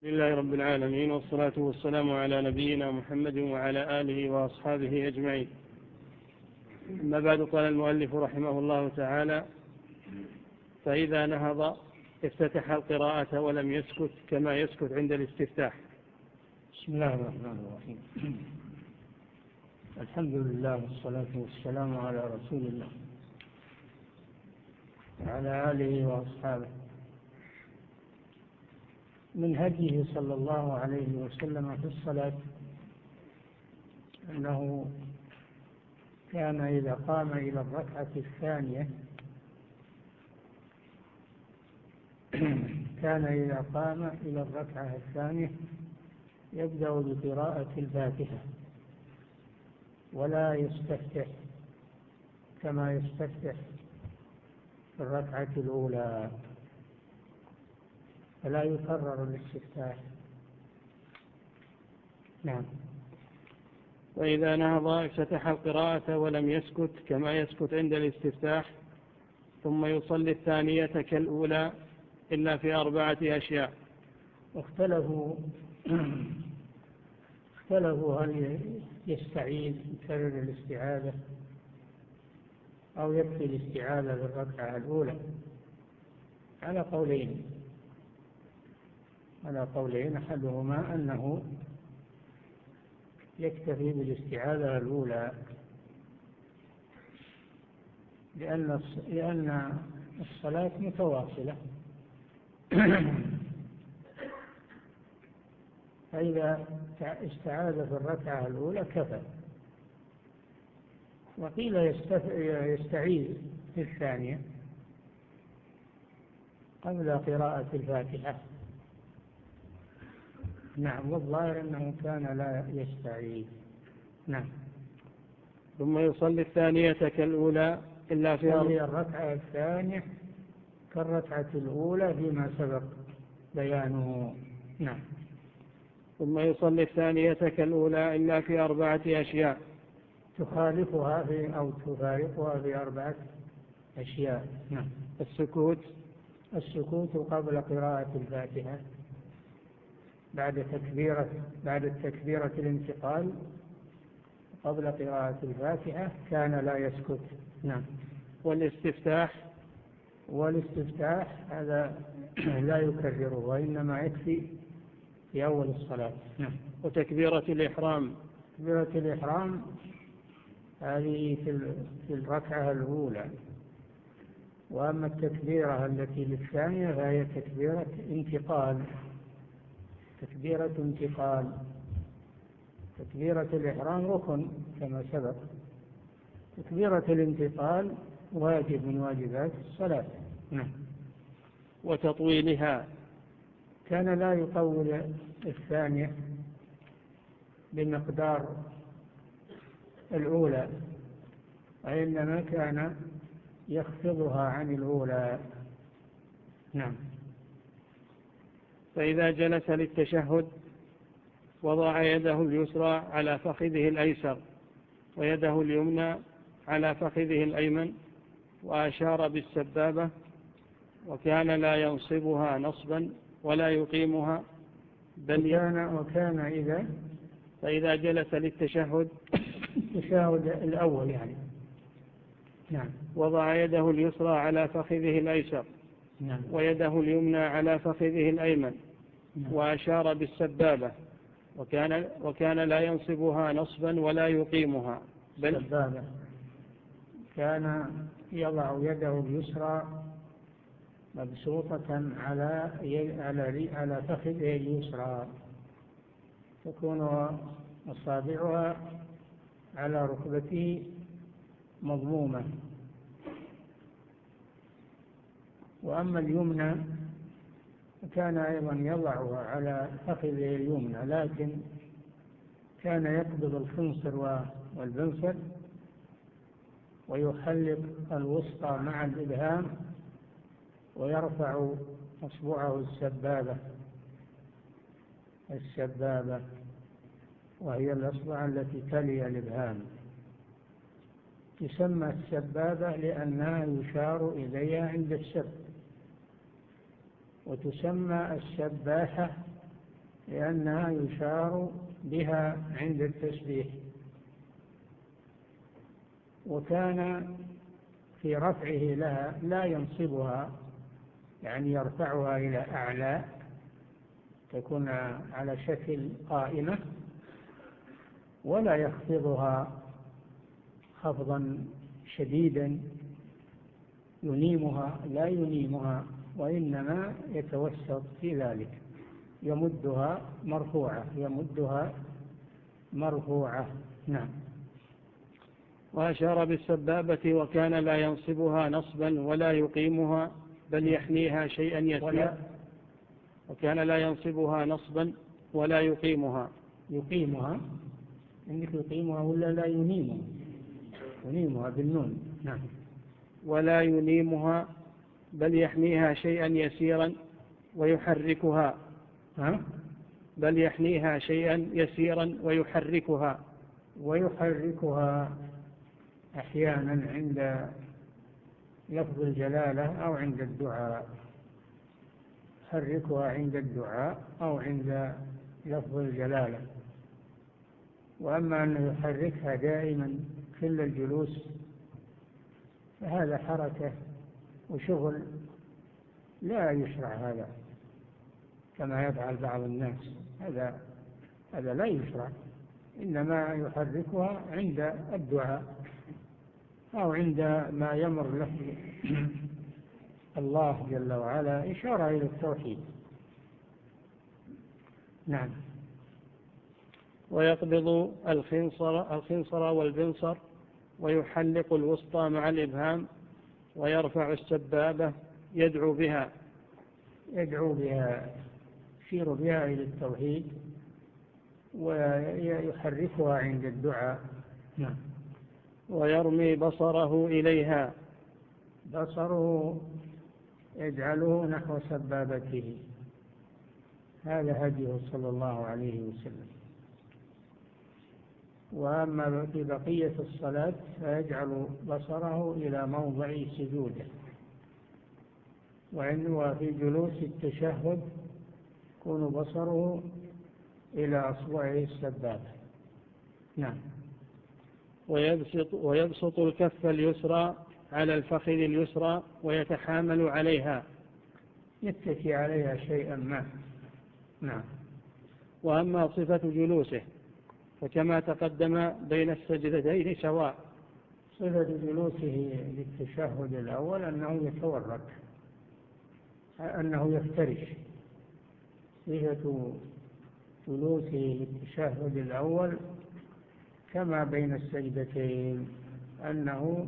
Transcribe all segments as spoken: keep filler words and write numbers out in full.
الحمد لله رب العالمين، والصلاة والسلام على نبينا محمد وعلى آله وأصحابه أجمعين. أما بعد، قال المؤلف رحمه الله تعالى: فإذا نهض افتتح القراءة ولم يسكت كما يسكت عند الاستفتاح. بسم الله الرحمن الرحيم. الحمد لله والصلاة والسلام على رسول الله وعلى آله وأصحابه. من هديه صلى الله عليه وسلم في الصلاة أنه كان إذا قام إلى الركعة الثانية كان إذا قام إلى الركعة الثانية يبدأ بقراءة الفاتحة ولا يستفتح كما يستفتح في الركعة الأولى، فلا يكرر الاستفتاح. نعم. وإذا نهض افتتح القراءة ولم يسكت كما يسكت عند الاستفتاح، ثم يصلي الثانية كالأولى إلا في أربعة أشياء. واختلفوا اختلفوا هل يستعيذ يكرر الاستعاذة أو يكفي الاستعاذة في الركعة الأولى، على قولين على قولين أحدهما أنه يكتفي بالاستعاذة الأولى، لأن لأن الصلاة متواصلة فإذا استعاذ في الركعة الأولى كفى. وقيل يستعيذ في الثانية قبل قراءة الفاتحة. نعم، والظاهر أنه كان لا يستعيذ. نعم. ثم يصلي الثانية كالأولى إلا في يصلي الركعة الثانية كالركعة الأولى فيما سبق بيانه. نعم. ثم يصلي الثانية كالأولى إلا في أربعة أشياء تخالفها في أو تفارقها في أربعة أشياء. نعم. السكوت السكوت قبل قراءة الفاتحة بعد تكبيرة بعد التكبيرة الانتقال قبل قراءة الفاتحة كان لا يسكت. نعم. والاستفتاح والاستفتاح هذا لا يكرره وإنما يكفي في أول الصلاة. نعم. وتكبيرة الإحرام تكبيرة الإحرام هذه في الركعة الأولى، وأما التكبيرة التي للثانية فهي تكبيرة انتقال تكبيرة انتقال تكبيرة الإحرام ركن كما سبق. تكبيرة الانتقال واجب من واجبات الصلاة. نعم. وتطويلها كان لا يطول الثانية بمقدار الأولى، وإنما كان يخفضها عن الأولى. نعم. فإذا جلس للتشهد وضع يده اليسرى على فخذه الأيسر ويده اليمنى على فخذه الأيمن وأشار بالسبابة، وكان لا ينصبها نصبا ولا يقيمها بل وكان, وكان إذا فإذا جلس للتشهد التشهد الأول يعني نعم وضع يده اليسرى على فخذه الأيسر نعم ويده اليمنى على فخذه الأيمن نعم وأشار بالسبابة، وكان, وكان لا ينصبها نصبا ولا يقيمها بل السبابة كان يضع يده اليسرى مبسوطة على على على فخذه اليسرى، تكون أصابعها على ركبته مضمومة. وأما اليمنى كان أيضا يضعها على فخذه اليمنى، لكن كان يقبض الخنصر والبنصر ويحلق الوسطى مع الإبهام ويرفع أصبعه السبابة السبابة وهي الأصبع التي تلي الإبهام. تسمى السبابة لأنها يشار إليها عند السب، وتسمى السباحة لأنها يشار بها عند التسبيح. وكان في رفعه لها لا ينصبها، يعني يرفعها إلى أعلى تكون على شكل قائمة، ولا يخفضها خفضا شديدا ينيمها، لا ينيمها، وإنما يتوسط في ذلك، يمدها مرفوعة يمدها مرفوعة. نعم. وأشار بالسبابة وكان لا ينصبها نصبا ولا يقيمها بل يحنيها شيئا يسيرا. وكان لا ينصبها نصبا ولا يقيمها. يقيمها إنك يقيمها ولا لا ينيمها؟ ينيمها بالنون. نعم. ولا ينيمها بل يحنيها شيئا يسيرا ويحركها. ها؟ بل يحنيها شيئا يسيرا ويحركها. ويحركها أحيانا عند لفظ الجلالة أو عند الدعاء. يحركها عند الدعاء أو عند لفظ الجلالة. وأما أنه يحركها دائما كل الجلوس فهذا حركة وشغل لا يشرع هذا كما يفعل بعض الناس، هذا هذا لا يشرع. إنما يحركها عند الدعاء أو عند ما يمر له الله جل وعلا إشارة إلى التوحيد. نعم. ويقبض الخنصر, الخنصر والبنصر ويحلق الوسطى مع الإبهام ويرفع السبابة يدعو بها. يدعو بها يشير بها إلى التوحيد ويحركها عند الدعاء. نعم. ويرمي بصره إليها. بصره يجعله نحو سبابته، هذا هديه صلى الله عليه وسلم. وأما في بقية الصلاة فيجعل بصره إلى موضع سجوده. وعنده في جلوس التشهد يكون بصره إلى أصبعه السبابة. نعم. ويبسط, ويبسط الكف اليسرى على الفخذ اليسرى ويتحامل عليها، يتكي عليها شيئا ما. نعم. وأما صفة جلوسه فكما تقدم بين السجدتين سواء. صفة جلوسه للتشهد الأول أنه يتورك، أنه يفترش. صفة جلوسه للتشهد الأول كما بين السجدتين أنه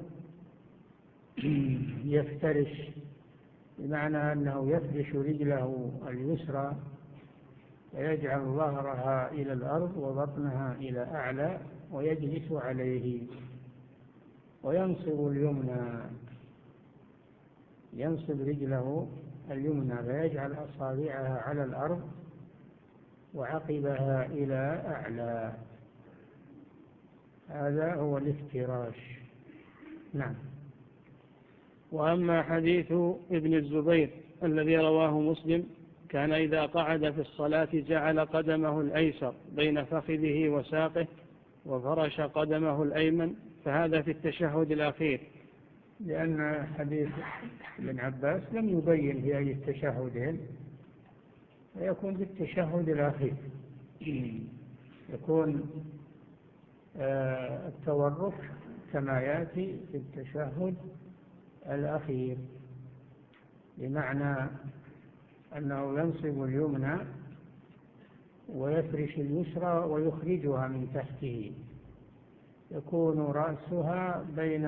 يفترش، بمعنى أنه يفرش رجله اليسرى ويجعل ظهرها إلى الأرض وبطنها إلى أعلى ويجلس عليه، وينصب اليمنى ينصب رجله اليمنى فيجعل أصابعها على الأرض وعقبها إلى أعلى، هذا هو الافتراش. نعم. وأما حديث ابن الزبير الذي رواه مسلم كان إذا قعد في الصلاة جعل قدمه الأيسر بين فخذه وساقه وفرش قدمه الأيمن، فهذا في التشهد الأخير. لأن حديث ابن عباس لم يبين في أي التشهدين، ويكون في التشهد الأخير يكون التورك كما يأتي في التشهد الأخير، بمعنى أنه ينصب اليمنى ويفرش اليسرى ويخرجها من تحته، يكون رأسها بين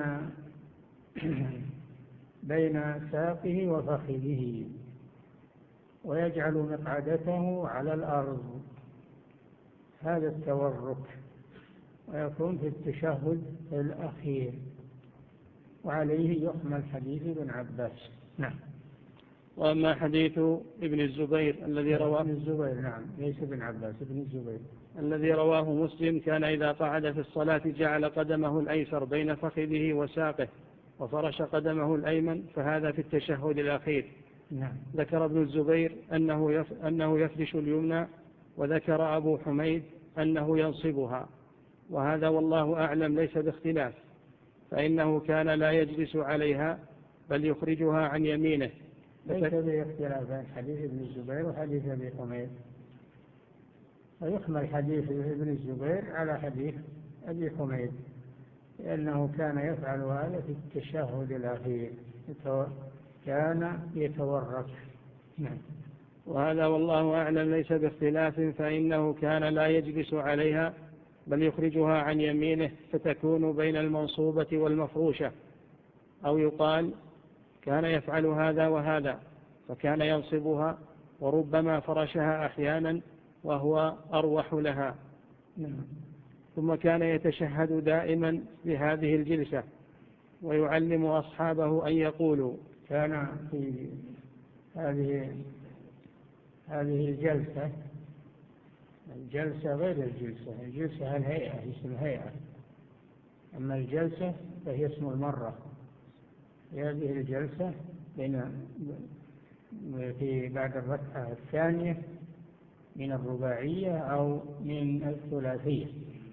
بين ساقه وفخذه، ويجعل مقعدته على الأرض، هذا التورك، ويكون في التشهد الأخير، وعليه يحمل حديث ابن عباس. نعم. وأما حديث ابن الزبير الذي رواه ابن الزبير نعم ليس ابن عباس، ابن الزبير الذي رواه مسلم كان إذا قعد في الصلاة جعل قدمه الأيسر بين فخذه وساقه وفرش قدمه الأيمن، فهذا في التشهد الأخير. نعم. ذكر ابن الزبير أنه, يف... أنه يفرش اليمنى وذكر أبو حميد أنه ينصبها، وهذا والله أعلم ليس باختلاف، فإنه كان لا يجلس عليها بل يخرجها عن يمينه. ليس باختلاف بين حديث ابن الزبير وحديث أبي حميد، ويحمل حديث ابن الزبير على حديث أبي حميد، لأنه كان يفعل هذا في التشهد الأخير، كان يتورك. نعم. وهذا والله أعلم ليس باختلاف، فإنه كان لا يجلس عليها بل يخرجها عن يمينه فتكون بين المنصوبة والمفروشة، أو يقال كان يفعل هذا وهذا، فكان ينصبها وربما فرشها أحيانا وهو أروح لها. ثم كان يتشهد دائما بهذه الجلسة ويعلم أصحابه أن يقولوا. كان في هذه هذه الجلسة الجلسة غير الجلسة الجلسة الهيئة، اسم الهيئة، أما الجلسة فهي اسم المرة. في هذه الجلسة بين في بعد الركعة الثانية من الرباعية أو من الثلاثية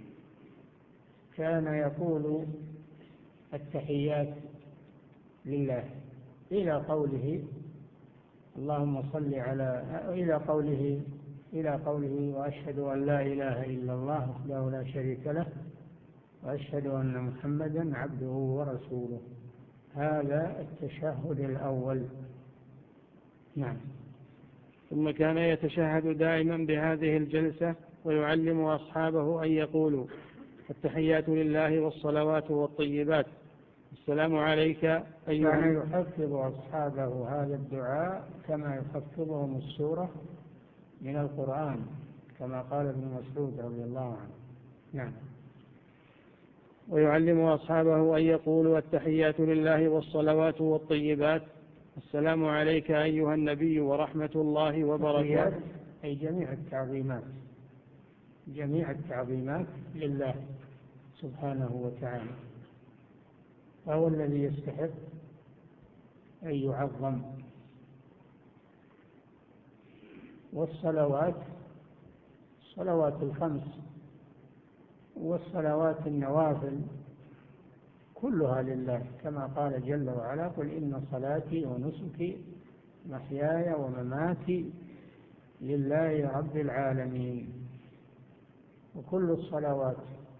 كان يقول التحيات لله إلى قوله اللهم صل على إلى قوله إلى قوله وأشهد أن لا إله إلا الله وحده لا شريك له وأشهد أن محمدا عبده ورسوله. هذا التشهد الأول. نعم. ثم كان يتشهد دائما بهذه الجلسة ويعلم أصحابه أن يقولوا التحيات لله والصلوات والطيبات السلام عليك أيها. كان يحفظ أصحابه هذا الدعاء كما يحفظهم السورة من القرآن، كما قال ابن مسعود رضي الله عنه. نعم. ويعلم أصحابه أن يقولوا التحيات لله والصلوات والطيبات السلام عليك أيها النبي ورحمة الله وبركاته، أي جميع التعظيمات جميع التعظيمات لله سبحانه وتعالى، فهو الذي يستحق أن يعظم. والصلوات الصلوات الخمس والصلوات النوافل كلها لله، كما قال جل وعلا قل إن صلاتي ونسكي محياي ومماتي لله رب العالمين. وكل الصلوات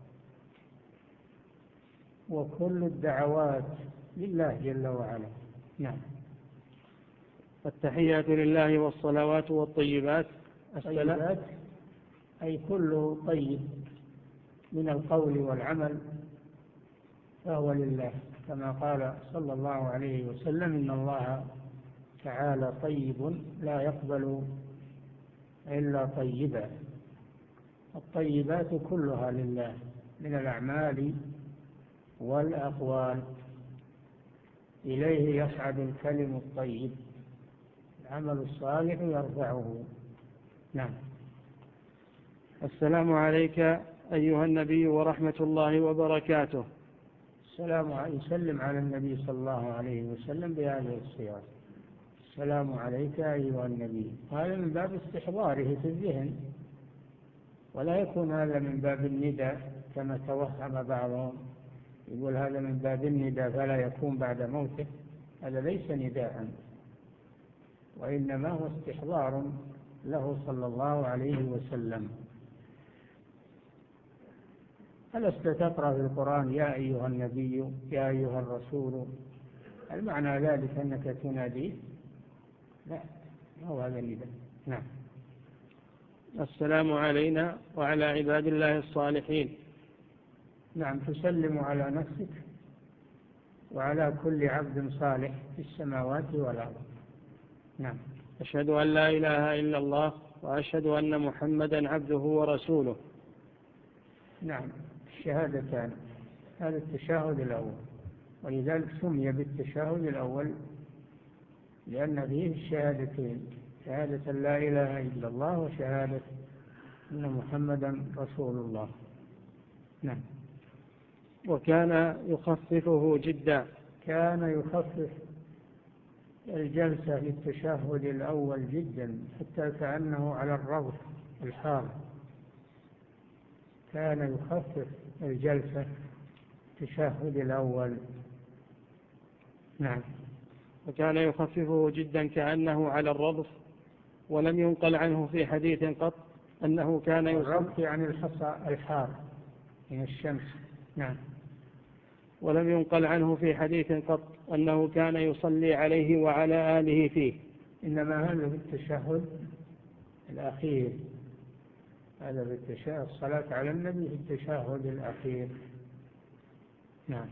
وكل الدعوات لله جل وعلا. نعم. التحيات لله والصلوات والطيبات الطيبات أي كل طيب من القول والعمل فهو لله، كما قال صلى الله عليه وسلم إن الله تعالى طيب لا يقبل إلا طيبا. الطيبات كلها لله من الأعمال والأقوال، إليه يصعد الكلم الطيب العمل الصالح يرفعه. نعم. السلام عليك أيها النبي ورحمة الله وبركاته. السلام يسلم على النبي صلى الله عليه وسلم بهذه الصيغة السلام عليك أيها النبي، هذا من باب استحضاره في الذهن، ولا يكون هذا من باب النداء كما توهم بعضهم، يقول هذا من باب النداء فلا يكون بعد موته. هذا ليس نداء، وإنما هو استحضار له صلى الله عليه وسلم. ألست تقرأ في القرآن يا أيها النبي يا أيها الرسول؟ هل معنى ذلك أنك تناديه؟ لا، هو هذا النداء. نعم. السلام علينا وعلى عباد الله الصالحين. نعم، تسلم على نفسك وعلى كل عبد صالح في السماوات والأرض. نعم. أشهد أن لا إله إلا الله وأشهد أن محمدا عبده ورسوله. نعم، الشهادتان، هذا التشهد الأول، ولذلك سمي بالتشهد الأول لأن فيه الشهادتين، شهادة لا إله إلا الله وشهادة أن محمدا رسول الله. نعم. وكان يخففه جدا، كان يخفف الجلسة في التشهد الأول جدا حتى كأنه على الرغف الحار كان يخفف الجلسة التشهد الأول. نعم. وكان يخففه جدا كأنه على الرضف، ولم ينقل عنه في حديث قط أنه كان يصلي. الرضف يعني الحصى الحار من الشمس. نعم. ولم ينقل عنه في حديث قط أنه كان يصلي عليه وعلى آله فيه. إنما هذا في التشهد الأخير، هذا في التشهد الصلاة على النبي في التشهد الأخير. نعم.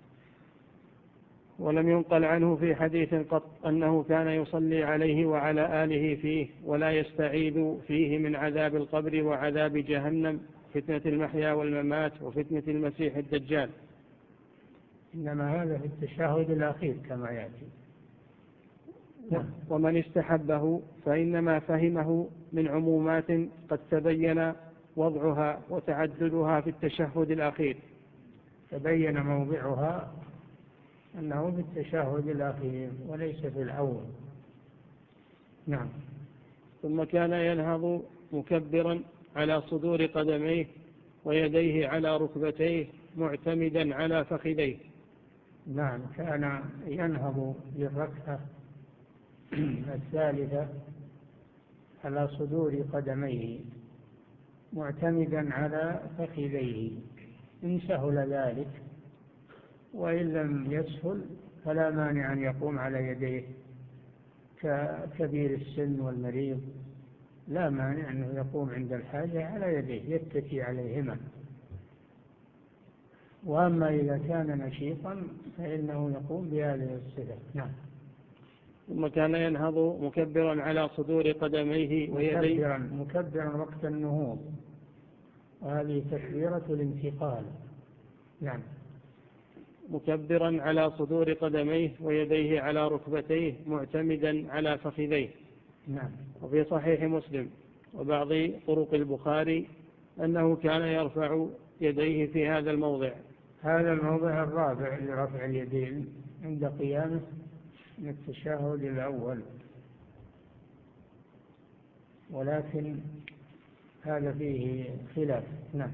ولم ينقل عنه في حديث قط أنه كان يصلي عليه وعلى آله فيه، ولا يستعيذ فيه من عذاب القبر وعذاب جهنم، فتنة المحيا والممات، وفتنة المسيح الدجال. إنما هذا في التشهد الأخير كما يأتي. نعم. ومن استحبه فإنما فهمه من عمومات قد تبين وضعها وتعددها في التشهد الأخير. تبين موضعها أنه في التشهد الأخير وليس في الأول. نعم. ثم كان ينهض مكبرا على صدور قدميه ويديه على ركبتيه معتمدا على فخذيه. نعم. كان ينهض بالركعة الثالثة على صدور قدميه معتمدا على فخذيه، إن سهل ذلك، وإن لم يسهل فلا مانع أن يقوم على يديه ككبير السن والمريض، لا مانع أنه يقوم عند الحاجة على يديه يتكي عليهما. وأما إذا كان نشيطا فإنه يقوم بهذه الصفة. نعم. ثم كان ينهض مكبرا على صدور قدميه ويديه مكبرا, مكبرا وقت النهوض، وهذه تكبيرة الانتقال. نعم. مكبرا على صدور قدميه ويديه على ركبتيه معتمدا على فخذيه. نعم. وفي صحيح مسلم وبعض طرق البخاري أنه كان يرفع يديه في هذا الموضع. هذا الموضع الرابع لرفع اليدين عند قيامه من التشهد الأول، ولكن هذا فيه خلاف. نعم.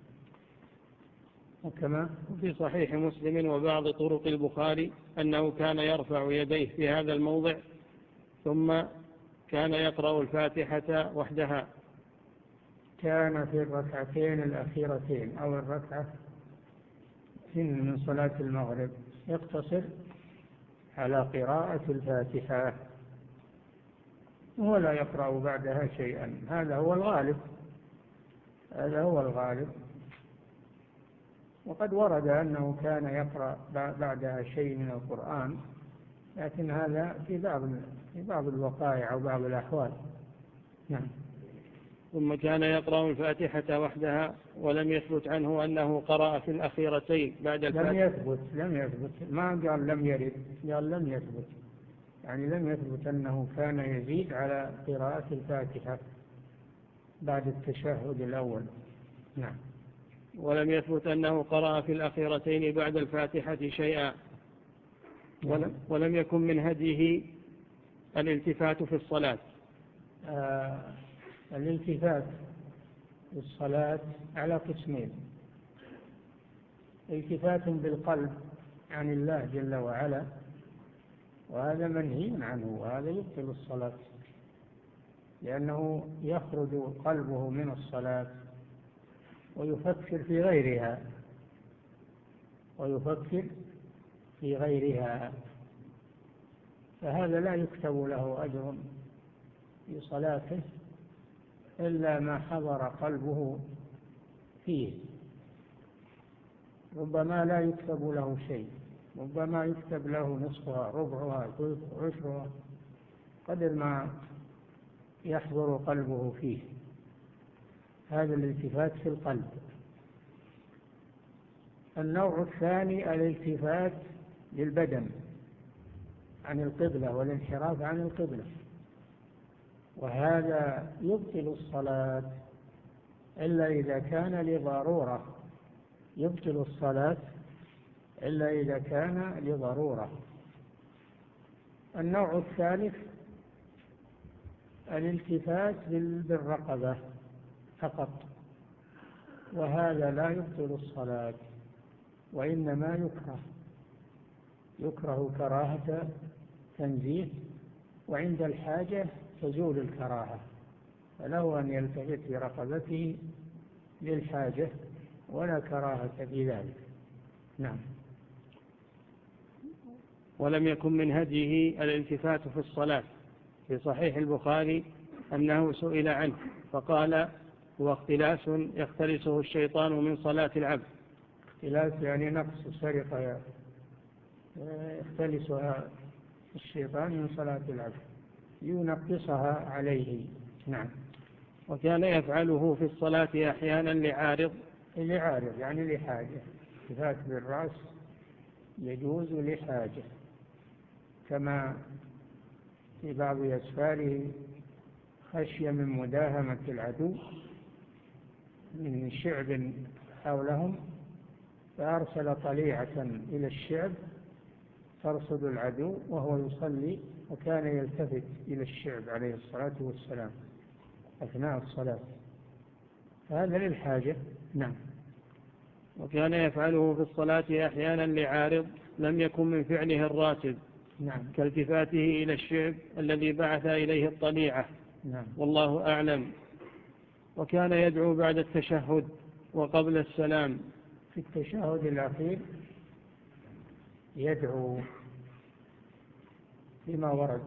وكما في صحيح مسلم وبعض طرق البخاري أنه كان يرفع يديه في هذا الموضع ثم كان يقرأ الفاتحة وحدها. كان في الركعتين الأخيرتين أو الركعة من صلاة المغرب يقتصر على قراءة الفاتحة ولا يقرأ بعدها شيئا. هذا هو الغالب، هذا هو الغالب. وقد ورد أنه كان يقرأ بعدها شيء من القرآن، لكن هذا في بعض في بعض الوقائع أو بعض الأحوال. نعم. ثم كان يقرأ الفاتحة وحدها، ولم يثبت عنه أنه قرأ في الأخيرتين بعد الفاتحة. لم يثبت لم يثبت ما قال لم يرد، قال لم يثبت، يعني لم يثبت أنه كان يزيد على قراءة الفاتحة بعد التشهد الأول. نعم. ولم يثبت أنه قرأ في الأخيرتين بعد الفاتحة شيئا. ولم, ولم يكن من هديه الالتفات في الصلاة. آه الالتفات في الصلاة على قسمين: التفات بالقلب عن الله جل وعلا، وهذا منهي عنه، وهذا يبطل الصلاة، لأنه يخرج قلبه من الصلاة ويفكر في غيرها ويفكر في غيرها فهذا لا يكتب له أجر في صلاته إلا ما حضر قلبه فيه. ربما لا يكتب له شيء، ربما يكتب له نصفها، ربعها، عشرها، قدر ما يحضر قلبه فيه. هذا الالتفات في القلب. النوع الثاني الالتفات للبدن عن القبلة والانحراف عن القبلة، وهذا يبطل الصلاة إلا إذا كان لضرورة، يبطل الصلاة إلا إذا كان لضرورة. النوع الثالث الالتفات بالرقبة فقط، وهذا لا يبطل الصلاة، وإنما يكره يكره كراهة تنزيه، وعند الحاجة تزول الكراهة، فله أن يلتفت برقبته للحاجة ولا كراهة في ذلك. نعم. ولم يكن من هديه الالتفات في الصلاة. في صحيح البخاري أنه سئل عنه فقال: هو اختلاس يختلسه الشيطان من صلاة العبد. اختلاس يعني نقص، سرقة يختلسها الشيطان من صلاة العبد، ينقصها عليه. نعم. وكان يفعله في الصلاة أحيانا لعارض. لعارض يعني لحاجة، التفات بالرأس يجوز لحاجة، كما في بعض أسفاره خشية من مداهمة العدو من شعب حولهم، فأرسل طليعة إلى الشعب ترصد العدو وهو يصلي، وكان يلتفت إلى الشعب عليه الصلاة والسلام أثناء الصلاة، هذا للحاجة. نعم. وكان يفعله في الصلاة أحيانا لعارض لم يكن من فعله الراتب. نعم. كالتفاته إلى الشعب الذي بعث إليه الطليعة. نعم. والله أعلم. وكان يدعو بعد التشهد وقبل السلام. في التشهد الأخير يدعو بما ورد،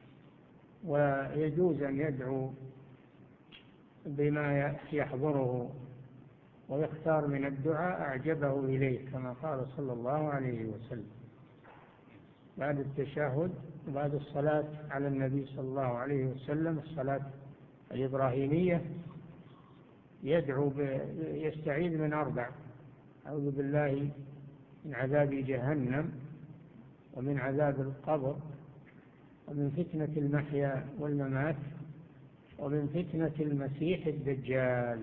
ويجوز أن يدعو بما يحضره ويختار من الدعاء أعجبه إليه، كما قال صلى الله عليه وسلم بعد التشهد وبعد الصلاة على النبي صلى الله عليه وسلم، الصلاة الإبراهيمية، يدعو يستعيذ من أربع: أعوذ بالله من عذاب جهنم، ومن عذاب القبر، ومن فتنة المحيا والممات، ومن فتنة المسيح الدجال،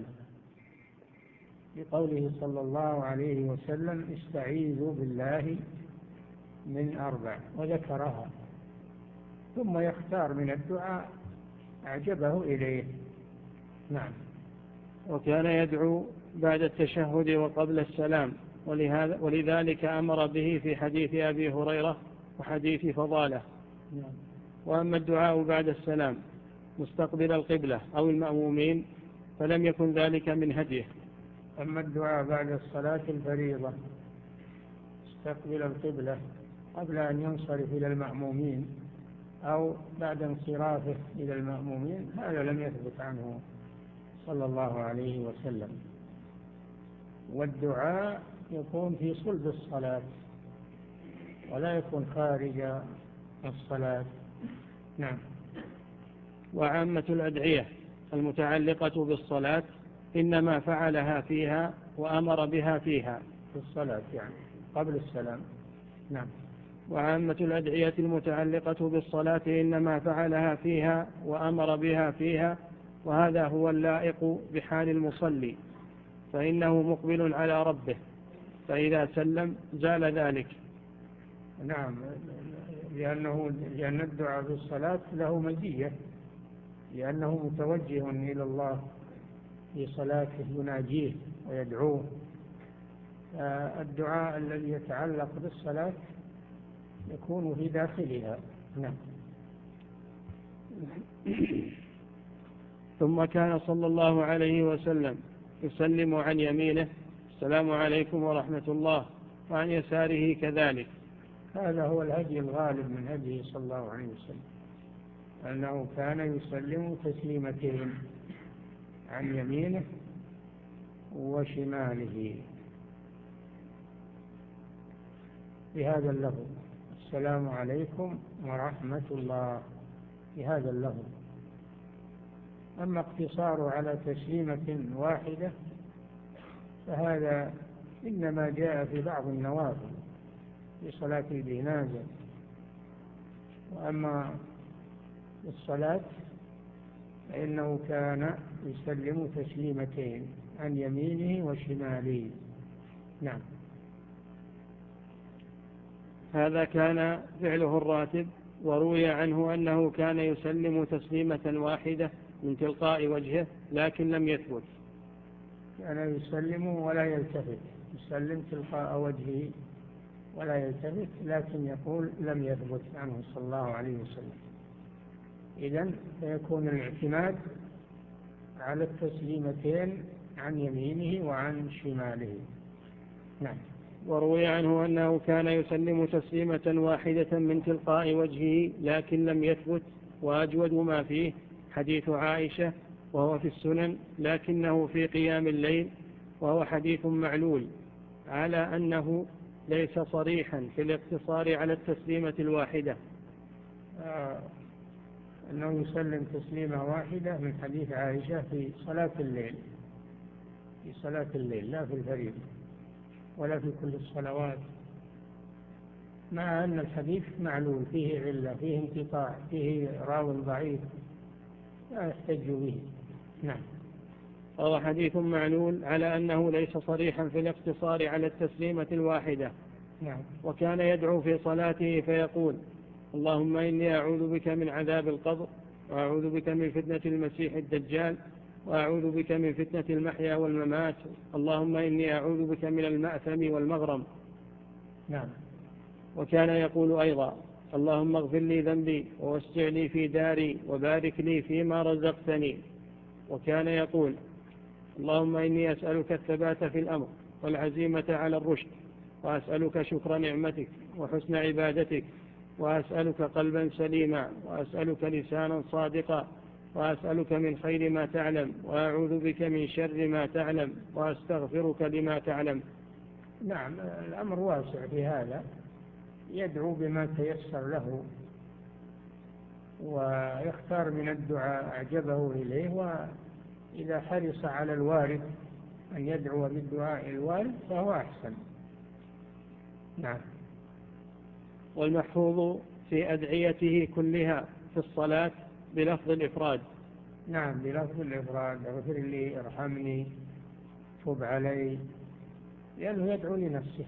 بقوله صلى الله عليه وسلم: استعيذوا بالله من أربع، وذكرها، ثم يختار من الدعاء أعجبه إليه. نعم. وكان يدعو بعد التشهد وقبل السلام، ولهذا ولذلك أمر به في حديث أبي هريرة وحديث فضالة. نعم. وأما الدعاء بعد السلام مستقبل القبلة أو المأمومين فلم يكن ذلك من هديه. أما الدعاء بعد الصلاة الفريضة مستقبل القبلة قبل أن ينصرف إلى المأمومين أو بعد انصرافه إلى المأمومين، هذا لم يثبت عنه صلى الله عليه وسلم. والدعاء يكون في صلب الصلاة ولا يكون خارج الصلاة. نعم. وعامة الأدعية المتعلقة بالصلاة إنما فعلها فيها وأمر بها فيها. في الصلاة يعني قبل السلام. نعم. وعامة الأدعية المتعلقة بالصلاة إنما فعلها فيها وأمر بها فيها، وهذا هو اللائق بحال المصلي، فإنه مقبل على ربه، فإذا سلم زال ذلك. نعم، لأنه لأن الدعاء في الصلاة له مزية، لأنه متوجه إلى الله في صلاته، يناجيه ويدعوه. الدعاء الذي يتعلق بالصلاة يكون في داخلها. نعم. ثم كان صلى الله عليه وسلم يسلم عن يمينه: السلام عليكم ورحمة الله، وعن يساره كذلك. هذا هو الهدي الغالب من هديه صلى الله عليه وسلم، أنه كان يسلم تسليمتين عن يمينه وشماله بهذا اللفظ: السلام عليكم ورحمة الله، بهذا اللفظ. أما اقتصاره على تسليمة واحدة فهذا إنما جاء في بعض النوافل في صلاة الجنازة، وأما الصلاة فإنه كان يسلم تسليمتين عن يمينه وشماله. نعم. هذا كان فعله الراتب، وروي عنه أنه كان يسلم تسليمة واحدة من تلقاء وجهه لكن لم يثبت. كان يسلم ولا يلتفت، يسلم تلقاء وجهه ولا يلتفت، لكن يقول لم يثبت عنه صلى الله عليه وسلم. إذن فيكون الاعتماد على التسليمتين عن يمينه وعن شماله. نعم. وروي عنه أنه كان يسلم تسليمة واحدة من تلقاء وجهه لكن لم يثبت، وأجود ما فيه حديث عائشة وهو في السنن لكنه في قيام الليل، وهو حديث معلول على أنه ليس صريحا في الاقتصار على التسليمة الواحدة. آه أنه يسلم تسليمة واحدة من حديث عائشة في صلاة الليل، في صلاة الليل لا في الفريضة ولا في كل الصلوات، مع أن الحديث معلول فيه علة، فيه انقطاع، فيه راو ضعيف لا يحتج به. نعم. وهو حديث معلول على أنه ليس صريحا في الاقتصار على التسليمة الواحدة. نعم. وكان يدعو في صلاته فيقول: اللهم إني أعوذ بك من عذاب القبر، وأعوذ بك من فتنة المسيح الدجال، وأعوذ بك من فتنة المحيا والممات، اللهم إني أعوذ بك من المأثم والمغرم. نعم. وكان يقول أيضا: اللهم اغفر لي ذنبي ووسع لي في داري وبارك لي فيما رزقتني. وكان يقول: اللهم إني أسألك الثبات في الأمر والعزيمة على الرشد، وأسألك شكر نعمتك وحسن عبادتك، وأسألك قلبا سليما، وأسألك لسانا صادقا، وأسألك من خير ما تعلم، وأعوذ بك من شر ما تعلم، وأستغفرك لما تعلم. نعم. الأمر واسع في هذا، يدعو بما تيسر له ويختار من الدعاء أعجبه إليه، وإذا حرص على الوارد أن يدعو بالدعاء الوارد فهو أحسن. نعم. والمحفوظ في أدعيته كلها في الصلاة بلفظ الإفراد. نعم، بلفظ الإفراد: اغفر لي، ارحمني، تب علي، لأنه يدعو لنفسه،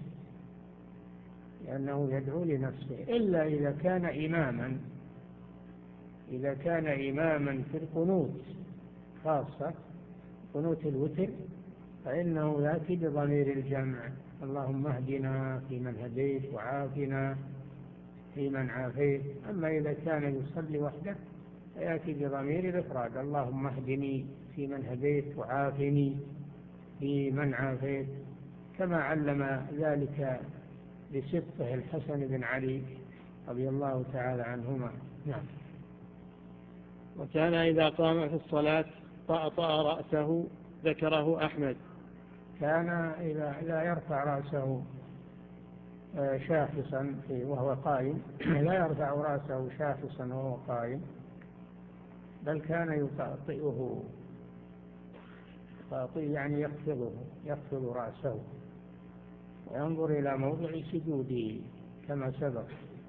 لأنه يدعو لنفسه إلا إذا كان إماما، إذا كان إماما في القنوت خاصة قنوت الوتر فإنه يأتي بضمير الجمع: اللهم اهدنا فيمن هديت وعافنا فيمن عافيت. أما إذا كان يصلي وحده فيأتي بضمير الإفراد: اللهم اهدني فيمن هديت وعافني فيمن عافيت، كما علم ذلك بسبطه الحسن بن علي رضي الله تعالى عنهما. نعم. وكان إذا قام في الصلاة طأطأ رأسه، ذكره أحمد. كان إذا لا يرفع رأسه شاخصا وهو قائم، لا يرفع رأسه شاخصا وهو قائم، بل كان يطأطئه، يعني يخفضه، يخفض رأسه وينظر إلى موضع سجوده كما سبق.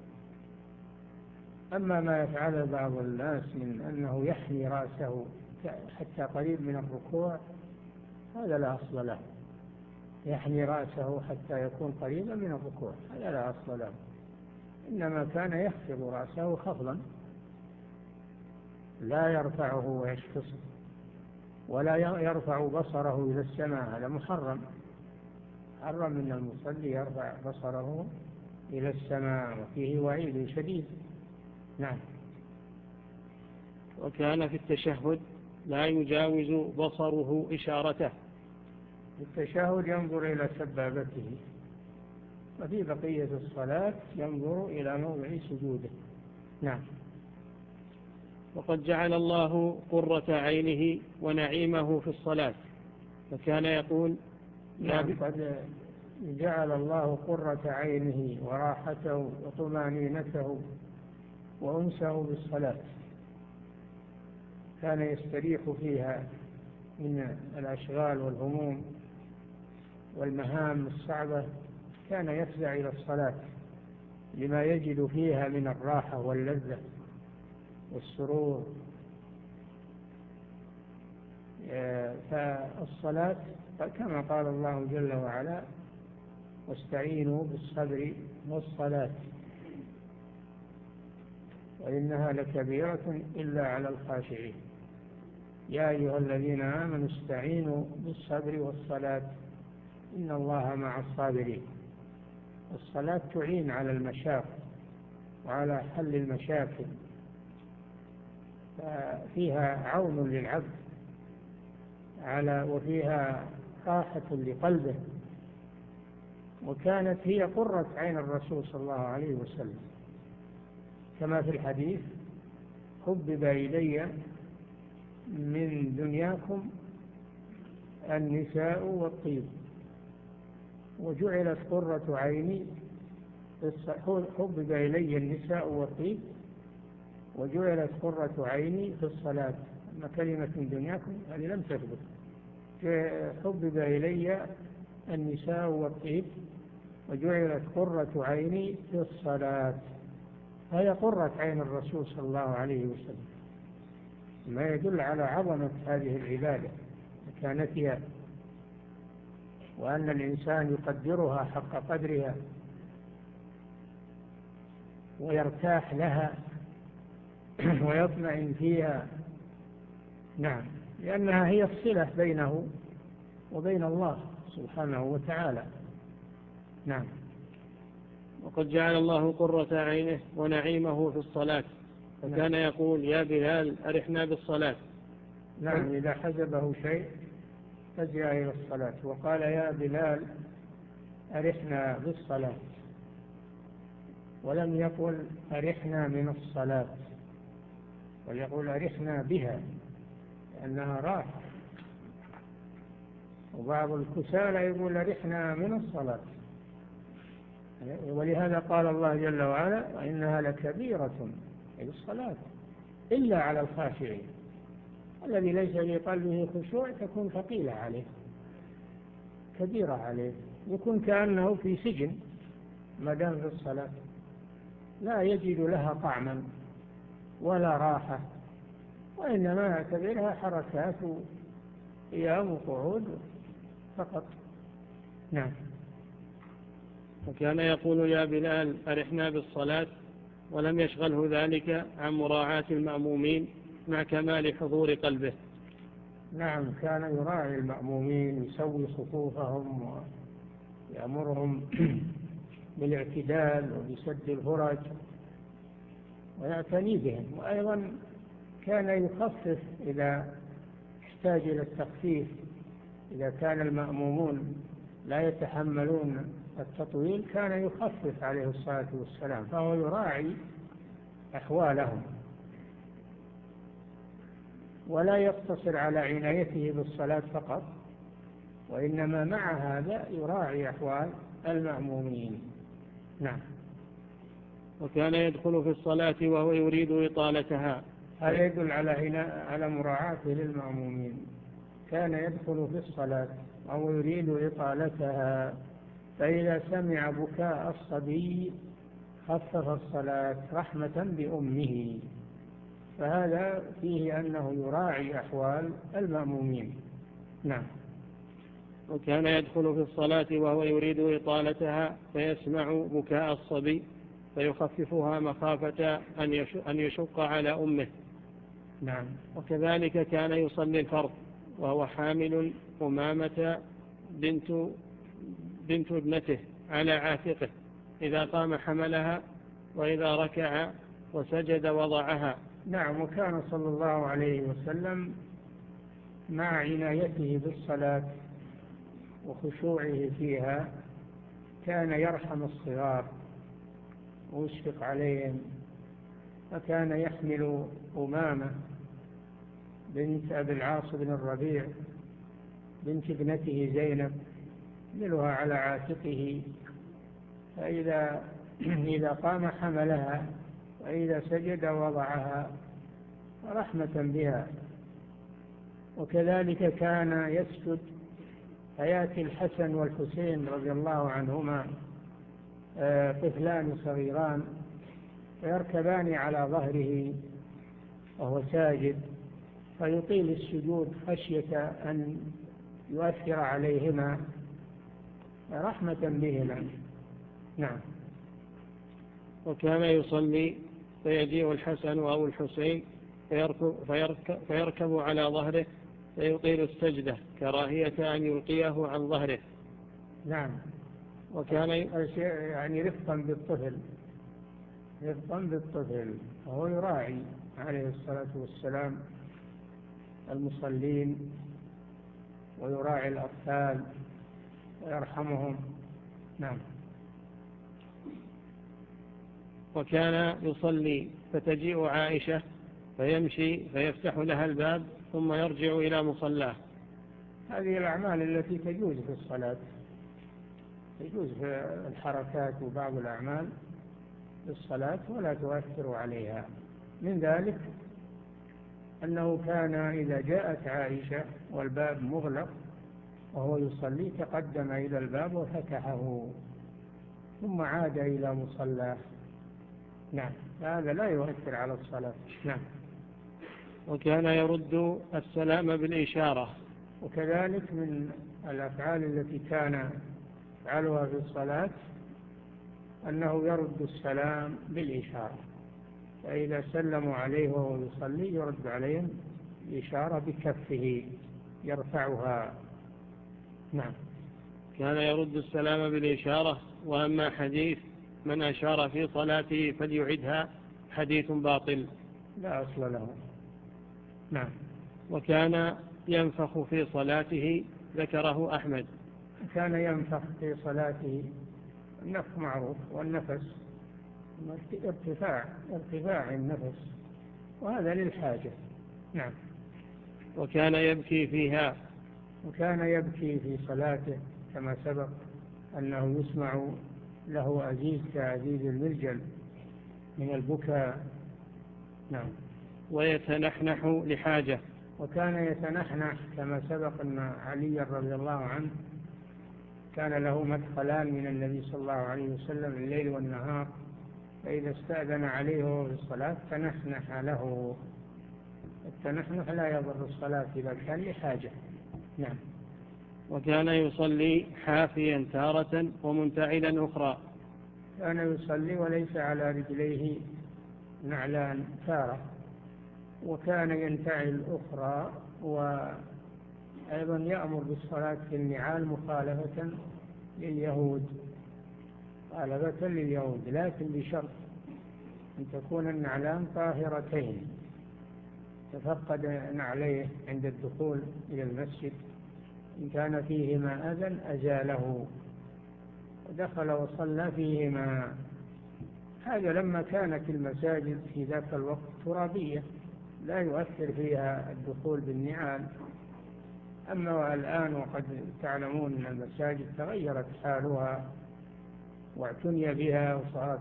أما ما يفعل بعض الناس من أنه يحني رأسه حتى قريب من الركوع، هذا لا أصل له. يحني رأسه حتى يكون قريبا من الركوع، هذا لا أصل له. إنما كان يخفض رأسه خفضا، لا يرفعه ويشخصه، ولا يرفع بصره إلى السماء، هذا محرم. حرم من المصلي يرفع بصره إلى السماء، وفيه وعيد شديد. نعم. وكان في التشهد لا يجاوز بصره إشارته. في التشهد ينظر إلى سبابته، وفي بقية الصلاة ينظر إلى موضع سجوده. نعم. وقد جعل الله قرة عينه ونعيمه في الصلاة، فكان يقول: نعم، قد جعل الله قرة عينه وراحته وطمانينته وأنسه بالصلاة، كان يستريح فيها من الأشغال والهموم والمهام الصعبة، كان يفزع إلى الصلاة لما يجد فيها من الراحة واللذة والسرور. فالصلاة كما قال الله جل وعلا: واستعينوا بالصبر والصلاة وإنها لكبيرة إلا على الخاشعين. يا أيها الذين آمنوا استعينوا بالصبر والصلاة إن الله مع الصابرين. الصلاة تعين على المشاق وعلى حل المشاكل، فيها عون للعبد على وفيها راحة لقلبه، وكانت هي قرة عين الرسول صلى الله عليه وسلم، كما في الحديث: حبب إلي من دنياكم النساء والطيب وجعلت قرة عيني حبب إلي النساء والطيب وجعلت قرة عيني في الصلاة. أما كلمة من دنياكم هذه لم تثبت. حبب إلي النساء والطيب وجعلت قرة عيني في الصلاة، هي قرة عين الرسول صلى الله عليه وسلم، ما يدل على عظمة هذه العبادة مكانتها، وأن الإنسان يقدرها حق قدرها ويرتاح لها ويطمئن فيها. نعم، لأنها هي الصلة بينه وبين الله سبحانه وتعالى. نعم. وقد جعل الله قرة عينه ونعيمه في الصلاة، فكان نعم. يقول: يا بلال أرحنا بالصلاة. نعم، إذا حجبه شيء فجاء إلى الصلاة وقال: يا بلال أرحنا بالصلاة، ولم يقل أرحنا من الصلاة، وليقول أرحنا بها لأنها راحة. وبعض الكسالى يقول أرحنا من الصلاة، ولهذا قال الله جل وعلا: وإنها لكبيرة أي الصلاة إلا على الخاشعين. الذي ليس في قلبه خشوع تكون ثقيلة عليه، كبيرة عليه، يكون كأنه في سجن ما دام في الصلاة، لا يجد لها طعما ولا راحة، وإنما يعتبرها حركات قيام وقعود فقط. نعم. وكان يقول: يا بلال أرحنا بالصلاة، ولم يشغله ذلك عن مراعاة المأمومين مع كمال حضور قلبه. نعم، كان يراعي المأمومين، يسوي صفوفهم ويأمرهم بالاعتدال وبسد الفرج ويعتني بهم، وأيضا كان يخفف إذا احتاج إلى التخفيف، إذا كان المأمومون لا يتحملون التطويل كان يخفف عليه الصلاة والسلام، فهو يراعي أحوالهم ولا يقتصر على عنايته بالصلاة فقط، وإنما مع هذا يراعي أحوال المأمومين. نعم. وكان يدخل في الصلاة وهو يريد إطالتها. هذا يدل على على مراعاته للمأمومين. كان يدخل في الصلاة وهو يريد إطالتها، فإذا سمع بكاء الصبي خفف الصلاة رحمة بأمه، فهذا فيه أنه يراعي أحوال المأمومين. نعم. وكان يدخل في الصلاة وهو يريد إطالتها فيسمع بكاء الصبي فيخففها مخافة أن يشق على أمه. نعم. وكذلك كان يصلي الفرض وهو حامل أمامة بنت بنت ابنته على عاتقه، إذا قام حملها وإذا ركع وسجد وضعها. نعم. وكان صلى الله عليه وسلم مع عنايته بالصلاة وخشوعه فيها كان يرحم الصغار ويشفق عليهم، فكان يحمل أمامة بنت أبي العاص بن الربيع بنت ابنته زينب، يحملها على عاتقه، فإذا إذا قام حملها وإذا سجد وضعها رحمة بها. وكذلك كان يسجد فيأتي الحسن والحسين رضي الله عنهما طفلان صغيران فيركبان على ظهره وهو ساجد، فيطيل السجود خشية أن يؤثر عليهما رحمة بهما. نعم. وكان يصلي فيجيء الحسن أو الحسين فيركب, فيركب, فيركب على ظهره فيطيل السجدة كراهية أن يلقيه عن ظهره. نعم. وكان يعني رفقا بالطفل رفقا بالطفل وهو يراعي عليه الصلاة والسلام المصلين ويراعي الأطفال ويرحمهم. نعم. وكان يصلي فتجيء عائشة فيمشي فيفتح لها الباب ثم يرجع إلى مصلاه. هذه الأعمال التي تجوز في الصلاة، تجوز في الحركات وبعض الأعمال في الصلاة ولا تؤثر عليها. من ذلك أنه كان إذا جاءت عائشة والباب مغلق وهو يصلي تقدم إلى الباب وفتحه ثم عاد إلى مصلاه. نعم. هذا لا يؤثر على الصلاة. نعم. وكان يرد السلام بالإشارة. وكذلك من الأفعال التي كان يفعلها في الصلاة أنه يرد السلام بالإشارة، فإذا سلموا عليه وهو يصلي يرد عليهم الإشارة بكفه يرفعها. نعم. كان يرد السلام بالإشارة. وأما حديث من أشار في صلاته فليعدها حديث باطل لا أصل له. نعم. وكان ينفخ في صلاته ذكره أحمد. كان ينفخ في صلاته، النفخ معروف، والنفس ارتفاع ارتفاع النفس وهذا للحاجة. نعم. وكان يبكي فيها. وكان يبكي في صلاته كما سبق أنه يسمع له أزيز كأزيز المرجل من البكاء. نعم. ويتنحنح لحاجة. وكان يتنحنح كما سبق أن علي رضي الله عنه كان له مدخلان من النبي صلى الله عليه وسلم الليل والنهار، فإذا استأذن عليه وهو في الصلاة تنحنح له. التنحنح لا يضر الصلاة إذا كان لحاجة. نعم. وكان يصلي حافيا تارة ومنتعلا أخرى. كان يصلي وليس على رجليه نعلان تارة، وكان ينتعل أخرى، وأيضا يأمر بالصلاة في النعال مخالفة لليهود مخالفة لليهود لكن بشرط أن تكون النعلان طاهرتين، تفقد نعليه عند الدخول إلى المسجد، إن كان فيهما أذى أزاله ودخل وصلى فيهما. هذا لما كانت المساجد في ذاك الوقت ترابية لا يؤثر فيها الدخول بالنعال. أما الآن وقد تعلمون أن المساجد تغيرت حالها واعتني بها وصارت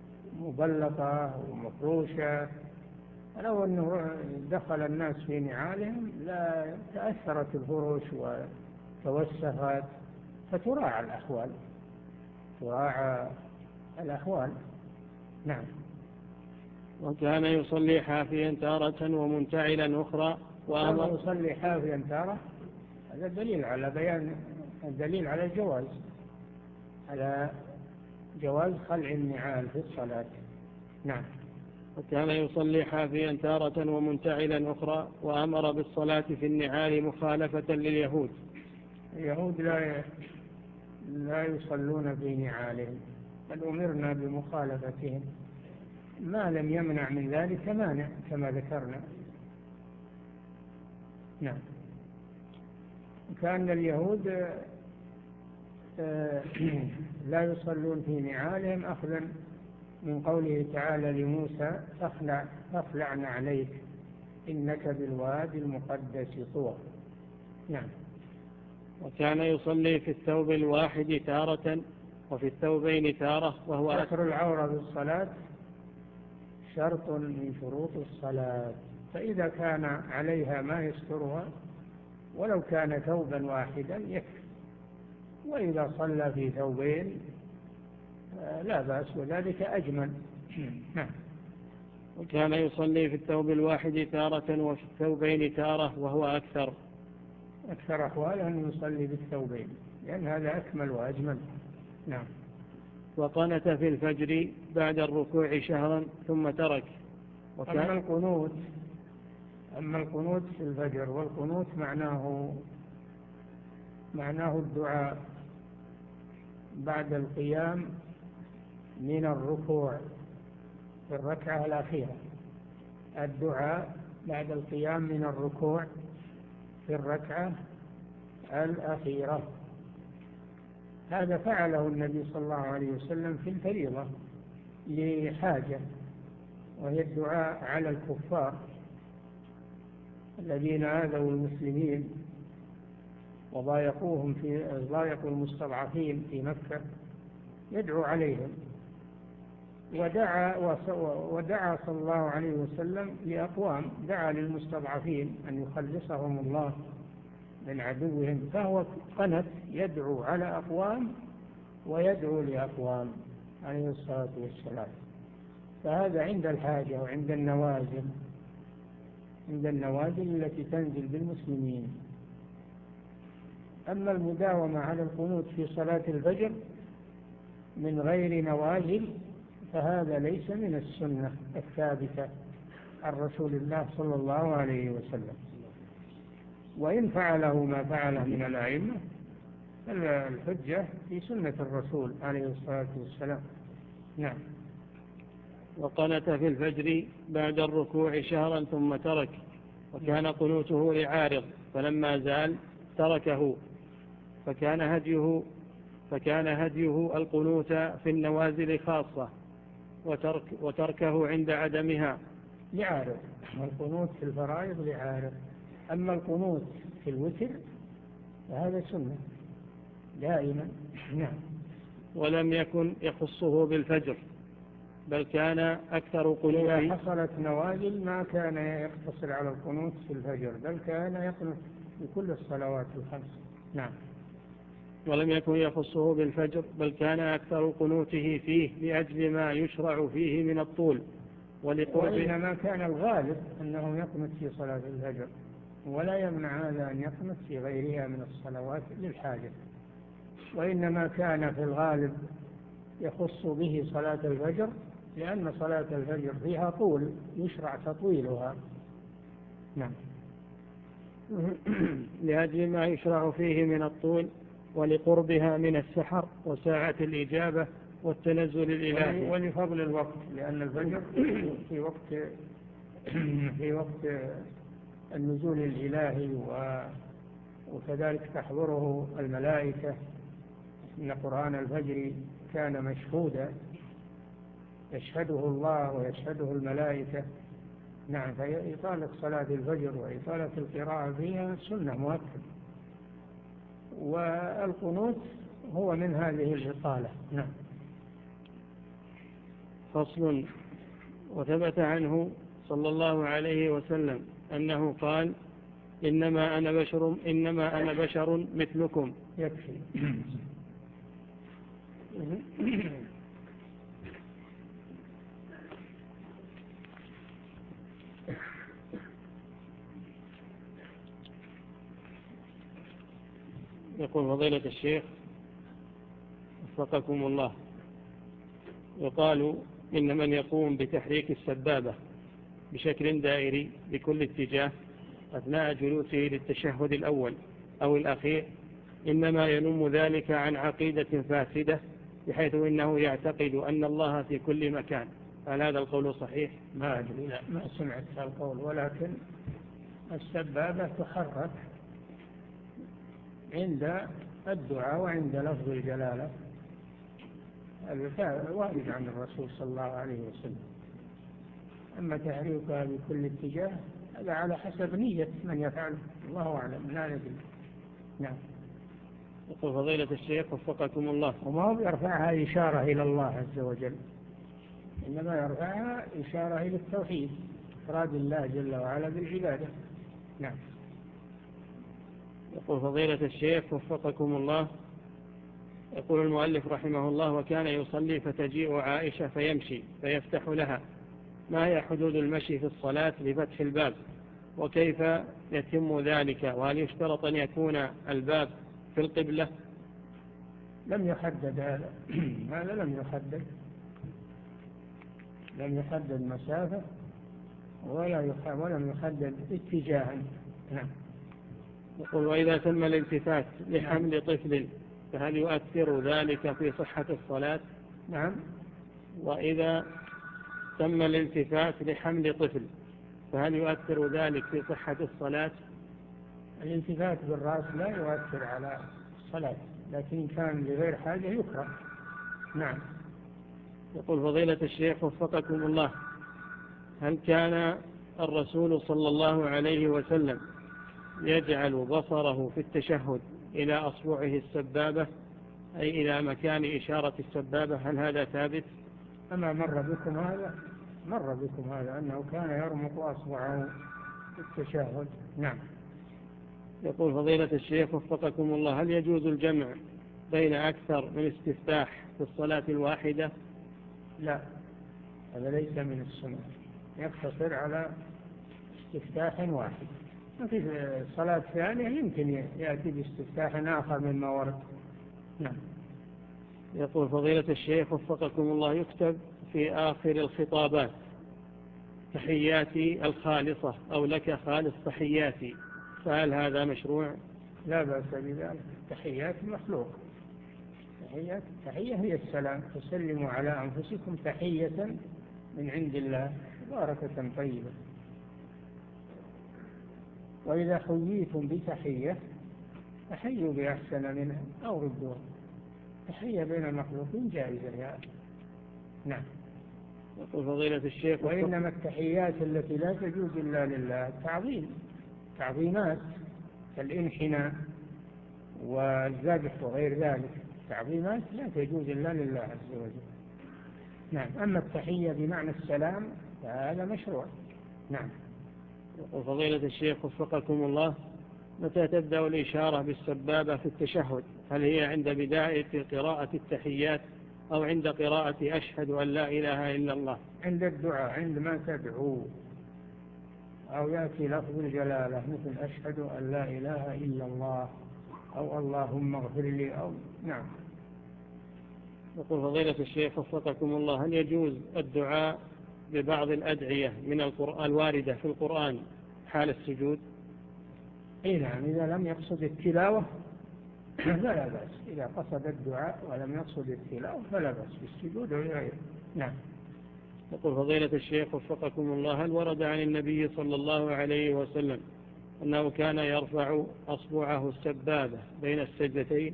مبلطة ومفروشة، لو أنه دخل الناس في نعالهم لا تأثرت الفروش وتوسخت، فتراعى الأحوال تراعى الأحوال. نعم. وكان يصلي حافيا تارة ومنتعلا أخرى. وأما يصلي حافيا تارة هذا دليل على بيان الدليل على الجواز، على جواز خلع النعال في الصلاة. نعم. وكان يصلي حافيا تارة ومنتعلا أخرى. وأمر بالصلاة في النعال مخالفة لليهود. اليهود لا لا يصلون في نعالهم، بل أمرنا بمخالفتهم ما لم يمنع من ذلك مانع كما ذكرنا. نعم. كان اليهود لا يصلون في نعالهم أخذا من قوله تعالى لموسى فاخلع فاخلعن عليك إنك بالوادي المقدس طوى. نعم. وكان يصلي في الثوب الواحد تارة وفي الثوبين تارة. وهو ستر العورة بالصلاة شرط من شروط الصلاة، فإذا كان عليها ما يسترها ولو كان ثوبا واحدا يكفي، وإذا صلى في ثوبين لا بأس وذلك أجمل. نعم. وكان يصلي في الثوب الواحد تارة وفي الثوبين تارة وهو أكثر أكثر أحواله أن يصلي بالثوبين لأن هذا أكمل وأجمل. نعم. وقنت في الفجر بعد الركوع شهرا ثم ترك. وكان القنوت أما القنوت في الفجر، والقنوت معناه معناه الدعاء بعد القيام من الركوع في الركعة الأخيرة، الدعاء بعد القيام من الركوع في الركعة الأخيرة. هذا فعله النبي صلى الله عليه وسلم في الفريضة لحاجة، وهي الدعاء على الكفار الذين آذوا المسلمين وضايقوهم في ضايقوا المستضعفين في مكة، يدعو عليهم. ودعا ودعا صلى الله عليه وسلم لأقوام، دعا للمستضعفين أن يخلصهم الله من عدوهم، فهو قنت يدعو على أقوام ويدعو لأقوام عليه الصلاة والسلام. فهذا عند الحاجة وعند النوازل، عند النوازل التي تنزل بالمسلمين. أما المداومة على القنوت في صلاة الفجر من غير نوازل فهذا ليس من السنة الثابتة عن رسول الله صلى الله عليه وسلم. وإن فعله ما فعله من الأئمة الحجة في سنة الرسول عليه الصلاة والسلام. نعم. وقنت في الفجر بعد الركوع شهرا ثم ترك، وكان قنوته لعارض، فلما زال تركه، فكان هديه فكان هديه القنوت في النوازل خاصة، وترك وتركه عند عدمها. لعارض، القنوت في الفرائض لعارض. أما القنوت في الوتر فهذا سنة دائما. نعم. ولم يكن يخصه بالفجر، بل كان أكثر قنوته إذا حصلت نوازل ما كان يقتصر على القنوت في الفجر، بل كان يقنط بكل الصلوات الخمس. نعم. ولم يكن يخصه بالفجر، بل كان أكثر قنوته فيه لأجل ما يشرع فيه من الطول ولقرب. وإنما كان الغالب أنه يقنط في صلاة الفجر، ولا يمنع هذا أن يقنط في غيرها من الصلوات للحاجة، وإنما كان في الغالب يخص به صلاة الفجر لأن صلاة الفجر فيها طول يشرع تطويلها. نعم. لأجل ما يشرع فيه من الطول ولقربها من السحر وساعة الإجابة والتنزل الإلهي، ولفضل الوقت، لأن الفجر في وقت في وقت النزول الإلهي، وكذلك تحضره الملائكة، إن قرآن الفجر كان مشهودا يشهده الله ويشهده الملائكة. نعم. فإطالة صلاة الفجر وإطالة القراءة فيها سنة مؤكدة، والقنوت هو من هذه الإطالة. نعم. فصل. وثبت عنه صلى الله عليه وسلم أنه قال: إنما أنا بشر إنما أنا بشر مثلكم. يكفي. يقول فضيلة الشيخ وفقكم الله: يقال إن من يقوم بتحريك السبابة بشكل دائري بكل اتجاه أثناء جلوسه للتشهد الأول أو الأخير إنما ينم ذلك عن عقيدة فاسدة، بحيث إنه يعتقد أن الله في كل مكان. هل هذا القول صحيح؟ ما أدري، لا ما سمعت هذا القول، ولكن السبابة تحرك عند الدعاء وعند لفظ الجلالة، هذا وارد عن الرسول صلى الله عليه وسلم. أما تحريكها بكل اتجاه هذا على حسب نية من يفعله، الله أعلم، لا ندري. نعم. يقول فضيلة الشيخ وفقكم الله: وما هو يرفعها إشارة إلى الله عز وجل، إنما يرفعها إشارة إلى التوحيد، إفراد الله جل وعلا بالعبادة. نعم. يقول فضيلة الشيخ وفقكم الله: يقول المؤلف رحمه الله: وكان يصلي فتجيء عائشة فيمشي فيفتح لها. ما هي حدود المشي في الصلاة لفتح الباب، وكيف يتم ذلك، وهل يشترط أن يكون الباب في القبلة؟ لم يحدد هذا هذا لم يحدد لم يحدد مسافة ولا يح- ولم يحدد اتجاها. نعم. يقول وإذا تم الالتفات لحمل طفل فهل يؤثر ذلك في صحة الصلاة؟ نعم. وإذا تم الالتفات لحمل طفل فهل يؤثر ذلك في صحة الصلاة؟ الالتفات بالرأس لا يؤثر على الصلاة، لكن كان لغير حاجة يكره. نعم. يقول فضيلة الشيخ وفقكم الله، هل كان الرسول صلى الله عليه وسلم يجعل بصره في التشهد إلى أصبعه السبابة أي إلى مكان إشارة السبابة؟ هل هذا ثابت؟ أما مر بكم هذا مر بكم هذا أنه كان يرمق أصبعه في التشهد. نعم. يقول فضيلة الشيخ وفقكم الله، هل يجوز الجمع بين أكثر من استفتاح في الصلاة الواحدة؟ لا، هذا ليس من السنة، يقتصر على استفتاح واحد. في الصلاة الثانية يمكن يأتي باستفتاح آخر مما ورد. نعم. يقول فضيلة الشيخ وفقكم الله، يكتب في آخر الخطابات تحياتي الخالصة أو لك خالص تحياتي، فهل هذا مشروع؟ لا بأس بذلك، تحيات مخلوق. تحيات تحية هي السلام، فسلموا على أنفسكم تحية من عند الله باركة طيبة. وإذا حييتم بتحية فحيوا بأحسن منها أو ردوها. تحية بين المخلوقين جائزة يا أخي. نعم. يقول فضيلة الشيخ، وإنما التحيات التي لا تجوز إلا لله تعظيم، تعظيمات كالانحناء والذبح وغير ذلك، تعظيمات لا تجوز إلا لله عز وجل. نعم. أما التحية بمعنى السلام فهذا مشروع. نعم. يقول فضيلة الشيخ وفقكم الله، متى تبدأ الإشارة بالسبابة في التشهد؟ هل هي عند بداية قراءة التحيات أو عند قراءة أشهد أن لا إله إلا الله؟ عند الدعاء، عندما تدعو أو يأتي لفظ الجلالة مثل أشهد أن لا إله إلا الله أو اللهم اغفر لي أو. نعم. يقول فضيلة الشيخ وفقكم الله، هل يجوز الدعاء ببعض الأدعية من القرآن الواردة في القرآن حال السجود؟ إيه نعم، إذا لم يقصد التلاوة فلا بأس، إذا قصد الدعاء ولم يقصد التلاوة فلا بأس بالسجود وغيره. نعم. يقول فضيلة الشيخ وفقكم الله، هل ورد عن النبي صلى الله عليه وسلم أنه كان يرفع أصبعه السبابة بين السجدتين؟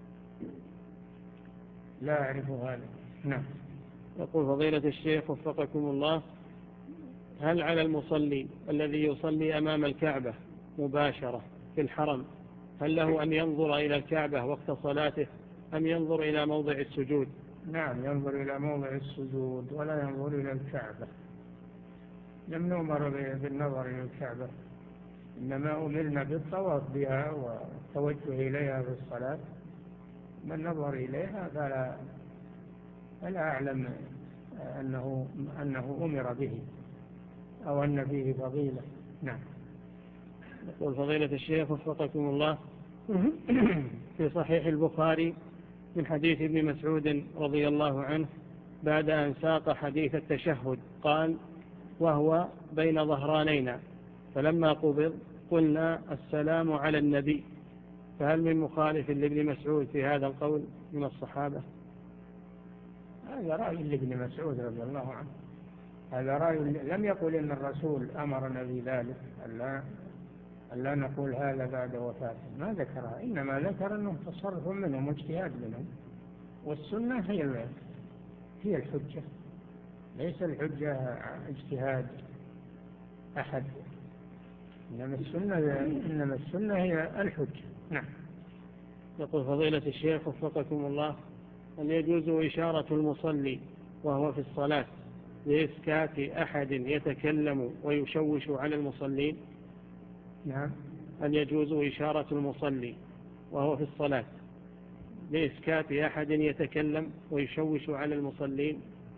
لا أعرف هذا. نعم. يقول فضيلة الشيخ وفقكم الله، هل على المصلي الذي يصلي أمام الكعبة مباشرة في الحرم هل له أن ينظر إلى الكعبة وقت صلاته أم ينظر إلى موضع السجود؟ نعم، ينظر إلى موضع السجود ولا ينظر إلى الكعبة. لم نؤمر بالنظر إلى الكعبة، إنما أمرنا بالطواف بها والتوجه إليها في الصلاة. من نظر إليها فلا, فلا أعلم أنه, أنه أمر به أو أن فيه فضيلة. نعم. يقول فضيلة الشيخ وفقكم الله، في صحيح البخاري من حديث ابن مسعود رضي الله عنه بعد أن ساق حديث التشهد قال وهو بين ظهرانينا فلما قبض قلنا السلام على النبي، فهل من مخالف لابن مسعود في هذا القول من الصحابة؟ هذا رأي لابن مسعود رضي الله عنه، هذا رأي لم يقل إن الرسول أمرنا بذلك ألا, ألا نقول هذا بعد وفاته، ما ذكرها، إنما ذكر أنه تصرف منهم واجتهاد منهم، والسنة هي هي الحجة، ليس الحجة اجتهاد أحد، إنما السنة إنما السنة هي الحجة. نعم. يقول فضيلة الشيخ وفقكم الله، هل يجوز إشارة المصلي وهو في الصلاة لإسكات أحد يتكلم ويشوش على المصلين؟ نعم. هل يجوز إشارة المصلي وهو في الصلاة لإسكات أحد يتكلم ويشوش على المصلين؟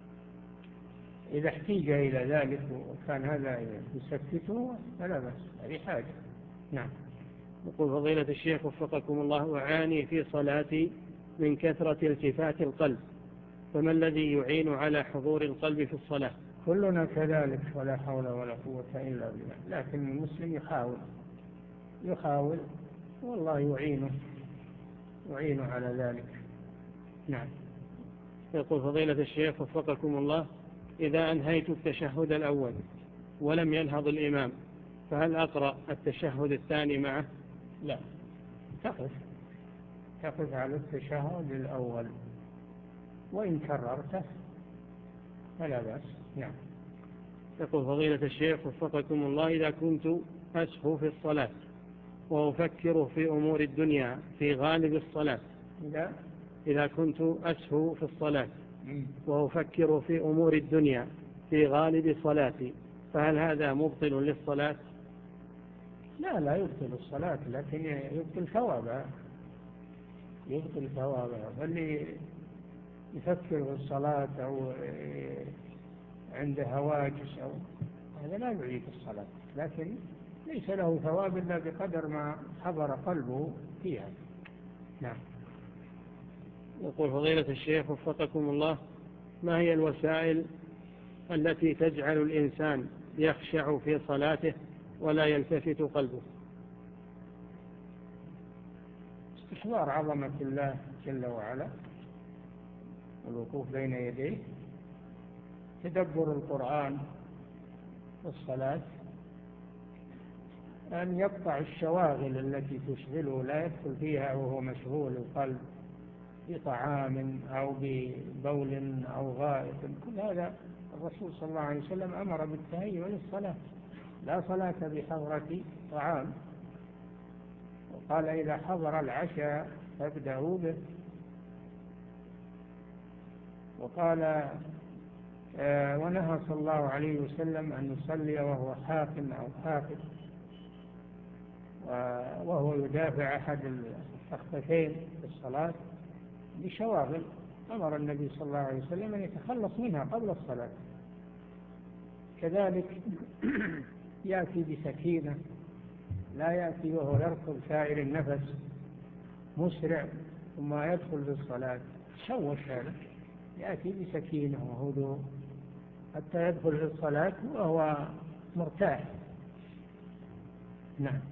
إذا احتيج إلى ذلك وكان هذا يسكته فلا بأس، هذه حاجة. نعم. يقول فضيلة الشيخ وفقكم الله، أعاني في صلاتي من كثرة التفات القلب، فما الذي يعين على حضور القلب في الصلاة؟ كلنا كذلك ولا حول ولا قوة إلا بالله، لكن المسلم يحاول يحاول والله يعينه يعينه على ذلك. نعم. يقول فضيلة الشيخ وفقكم الله: إذا أنهيت التشهد الأول ولم ينهض الإمام فهل أقرأ التشهد الثاني معه؟ لا، تقف تقف على التشهد الأول، وإن كررته فلا بأس. نعم. يقول فضيلة الشيخ وفقكم الله: إذا كنت أسهو في الصلاة وأفكر في أمور الدنيا في غالب الصلاة إذا إذا كنت أسهو في الصلاة وأفكر في أمور الدنيا في غالب صلاتي فهل هذا مبطل للصلاة؟ لا لا يبطل الصلاة، لكن يبطل ثوابها يبطل ثوابها. فاللي يفكر في الصلاة أو عنده هواجس أو هذا لا يعيد الصلاة، لكن ليس له ثواب إلا بقدر ما حضر قلبه فيها. نعم. يقول فضيلة الشيخ وفقكم الله: ما هي الوسائل التي تجعل الإنسان يخشع في صلاته ولا يلتفت قلبه؟ استحضار عظمة الله جل وعلا والوقوف بين يديه، تدبر القرآن والصلاة، أن يقطع الشواغل التي تشغله لا يدخل فيها وهو مشغول القلب بطعام أو ببول أو غائط. كل هذا الرسول صلى الله عليه وسلم أمر بالتهيؤ للصلاة، لا صلاة بحضرة طعام، وقال إذا حضر العشاء فابدأوا به، وقال آه ونهى صلى الله عليه وسلم أن يصلي وهو حاق أو حافظ وهو يدافع أحد الأخفتين في الصلاة بشواغل، أمر النبي صلى الله عليه وسلم أن يتخلص منها قبل الصلاة. كذلك يأتي بسكينة، لا يأتي وهو يركض سائر النفس مسرع ثم يدخل في الصلاة شوش، هذا يأتي بسكينة وهدوء حتى يدخل في الصلاة وهو مرتاح. نعم.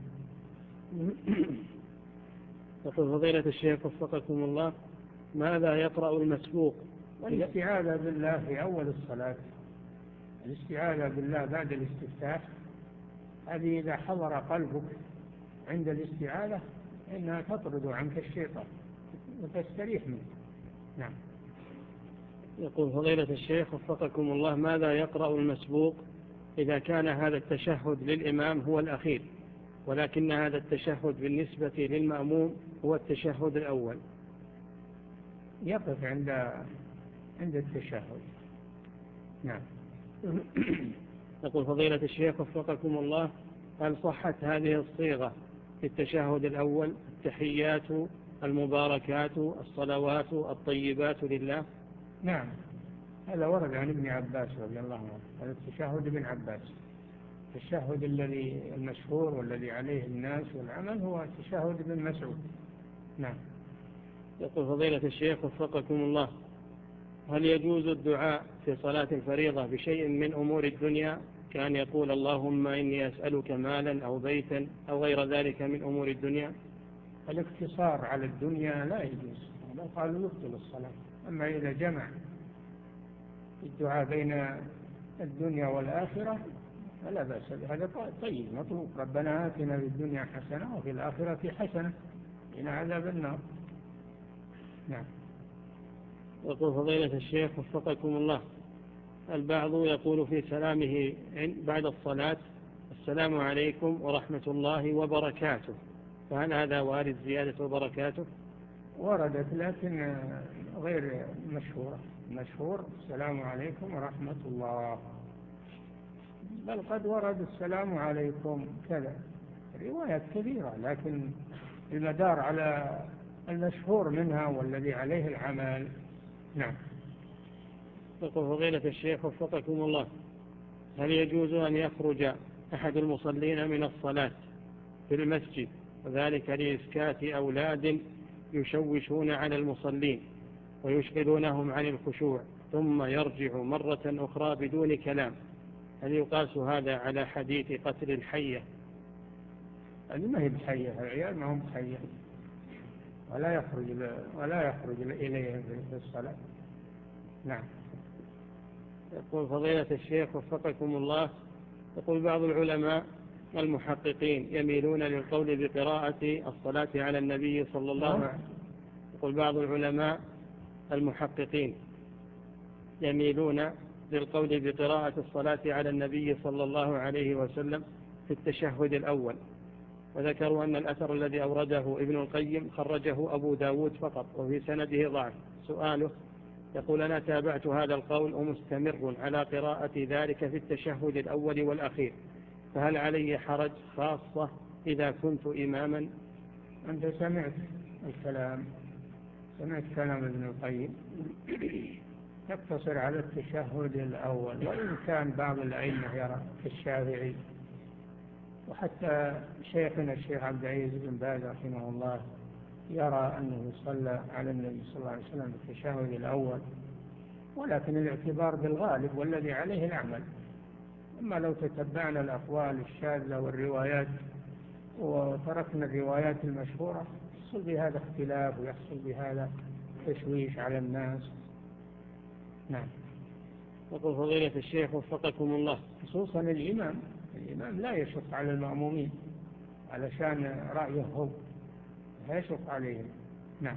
يقول فضيلة الشيخ وفقكم الله: ماذا يقرأ المسبوق؟ والاستعاذة بالله في أول الصلاة، الاستعاذة بالله بعد الاستفتاح، هذه إذا حضر قلبك عند الاستعاذة إنها تطرد عنك الشيطان وتستريح منه. نعم. يقول فضيلة الشيخ وفقكم الله: ماذا يقرأ المسبوق إذا كان هذا التشهد للإمام هو الأخير ولكن هذا التشهد بالنسبة للمأموم هو التشهد الأول؟ يقف عند عند التشهد. نعم. يقول فضيلة الشيخ وفقكم الله: هل صحت هذه الصيغة في التشهد الأول: التحيات المباركات الصلوات الطيبات لله؟ نعم، هذا ورد عن ابن عباس رضي الله عنه، هذا التشهد ابن عباس. التشهد الذي المشهور والذي عليه الناس والعمل هو التشهد ابن مسعود. نعم. يقول فضيلة الشيخ وفقكم الله: هل يجوز الدعاء في صلاة الفريضة بشيء من أمور الدنيا كان يقول اللهم إني أسألك مالا أو بيتا أو غير ذلك من أمور الدنيا؟ الاقتصار على الدنيا لا يجوز، لو قالوا يبطل الصلاة. أما إذا جمع الدعاء بين الدنيا والآخرة فلا بأس، هذا طيب مطلوب. ربنا آتنا في الدنيا حسنة وفي الآخرة حسنة وقنا عذاب النار. نعم. يقول فضيلة الشيخ وفقكم الله: البعض يقول في سلامه بعد الصلاة السلام عليكم ورحمة الله وبركاته، فهل هذا وارد زيادة وبركاته؟ وردت لكن غير مشهورة. مشهور السلام عليكم ورحمة الله، بل قد ورد السلام عليكم كذا روايات كثيرة، لكن المدار على المشهور منها والذي عليه العمل. نعم. يقول فضيلة الشيخ وفقكم الله: هل يجوز أن يخرج أحد المصلين من الصلاة في المسجد وذلك لإسكات أولاد يشوشون على المصلين ويشغلونهم عن الخشوع ثم يرجع مرة أخرى بدون كلام، هل يقاس هذا على حديث قتل الحية؟ هذه ما هي بحية، العيال ما هم بحية، ولا يخرج ولا يخرج إليهم في الصلاة. نعم. يقول فضيلة الشيخ وفقكم الله، يقول بعض العلماء المحققين يميلون للقول بقراءة الصلاة على النبي صلى الله عليه وسلم. يقول بعض العلماء المحققين يميلون للقول بقراءة الصلاة على النبي صلى الله عليه وسلم في التشهد الأول، وذكروا أن الأثر الذي أورده ابن القيم خرجه أبو داود فقط وفي سنده ضعف. سؤاله، يقول أنا تابعت هذا القول ومستمر على قراءة ذلك في التشهد الأول والأخير، فهل علي حرج خاصة إذا كنت إماما؟ أنت سمعت الكلام سمعت كلام ابن القيم، يقتصر على التشهد الأول، وإن كان بعض الأئمة يرى كالشافعي، وحتى شيخنا الشيخ عبد العزيز بن باز رحمه الله يرى أنه صلى على النبي صلى الله عليه وسلم في التشهد الأول، ولكن الاعتبار بالغالب والذي عليه العمل. أما لو تتبعنا الأقوال الشاذة والروايات وتركنا الروايات المشهورة يحصل بهذا اختلاف ويحصل بهذا تشويش على الناس. نعم. يقول فضيلة الشيخ وفقكم الله، خصوصا الإمام الإمام لا يشق على المأمومين علشان رأيه هو، لا يشق عليهم. نعم.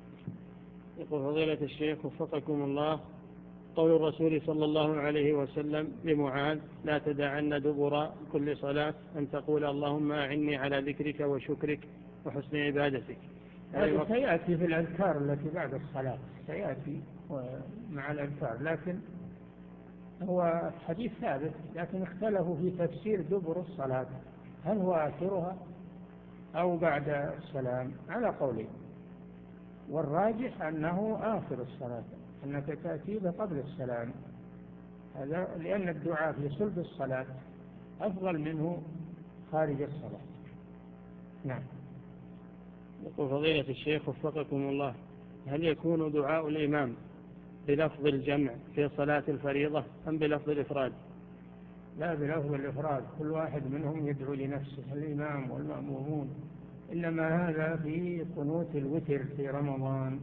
يقول فضيلة الشيخ وفقكم الله، قول الرسول صلى الله عليه وسلم لمعاذ لا تدعن دبر كل صلاة أن تقول اللهم أعني على ذكرك وشكرك وحسن عبادتك. هذا سيأتي في الأذكار التي بعد الصلاة، سيأتي مع الأذكار، لكن هو حديث ثابت، لكن اختلفوا في تفسير دبر الصلاة، هل هو آخرها أو بعد السلام على قولين، والراجح أنه آخر الصلاة، أنك تأتي قبل السلام، هذا لأن الدعاء في صلب الصلاة أفضل منه خارج الصلاة. نعم. يقول فضيلة الشيخ وفقكم الله، هل يكون دعاء الإمام بلفظ الجمع في صلاة الفريضة أم بلفظ الإفراد؟ لا، بلفظ الإفراد، كل واحد منهم يدعو لنفسه، الإمام والمأمومون، إنما هذا في قنوت الوتر في رمضان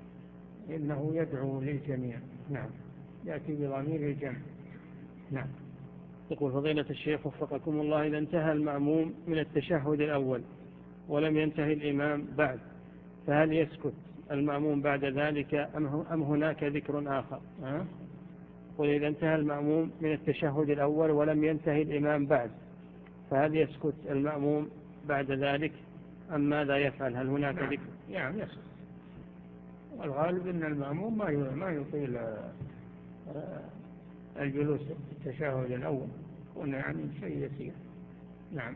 إنه يدعو للجميع. نعم، يأتي بضمير الجمع. نعم. يقول فضيلة الشيخ وفقكم الله، إذا انتهى المأموم من التشهد الأول ولم ينتهي الإمام بعد، فهل يسكت المأموم بعد ذلك أم هناك ذكر آخر؟ أه؟ وإذا انتهى المأموم من التشهد الأول ولم ينتهي الإمام بعد، فهل يسكت المأموم بعد ذلك أم ماذا يفعل؟ هل هناك نعم. ذكر؟ نعم يسكت، والغالب أن المأموم ما يطيل الجلوس في التشهد الأول، هنا يعني شيء يسير. نعم.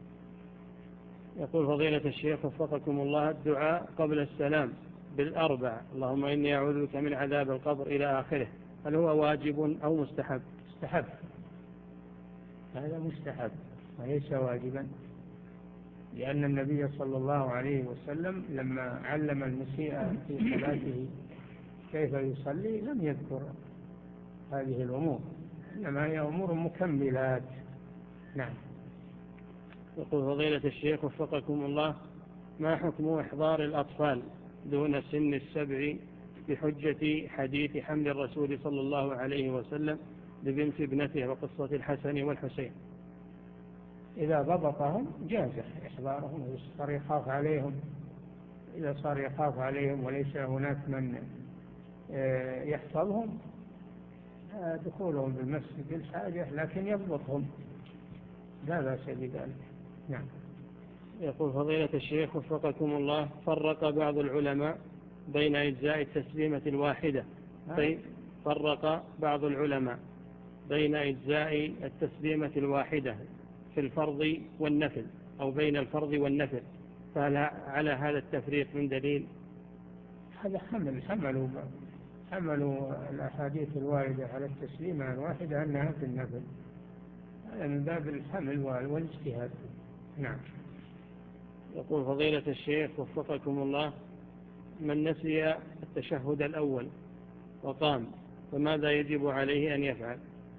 يقول فضيلة الشيخ وفقكم الله، الدعاء قبل السلام بالأربع اللهم إني أعوذ بك من عذاب القبر إلى آخره، هل هو واجب أو مستحب؟ مستحب، هذا مستحب وليس واجبا، لأن النبي صلى الله عليه وسلم لما علم المسيء في صلاته كيف يصلي لم يذكر هذه الأمور، إنما هي أمور مكملات. نعم. يقول فضيلة الشيخ وفقكم الله، ما حكم إحضار الأطفال دون سن السبع بحجة حديث حمل الرسول صلى الله عليه وسلم لبنت ابنته وقصة الحسن والحسين؟ إذا ضبطهم جاز إحضارهم، إذا صار يخاف عليهم إذا صار يخاف عليهم وليس هناك من يحفظهم، دخولهم بالمسجد بالحاجة، لكن يضبطهم لا بأس بذلك. نعم. يقول فضيلة الشيخ وفقكم الله، فرق بعض العلماء بين أجزاء التسليمة الواحدة طيب فرق بعض العلماء بين أجزاء التسليمة الواحدة في الفرض والنفل أو بين الفرض والنفل، فهل على هذا التفريق من دليل؟ هذا حمل حملوا حملوا الأحاديث الواردة على التسليمة الواحدة أنها في النفل، هذا من باب الحمل والاجتهاد. نعم. يقول فضيلة الشيخ وفقكم الله، من نسي التشهد الأول وقام فماذا يجب عليه أن يفعل؟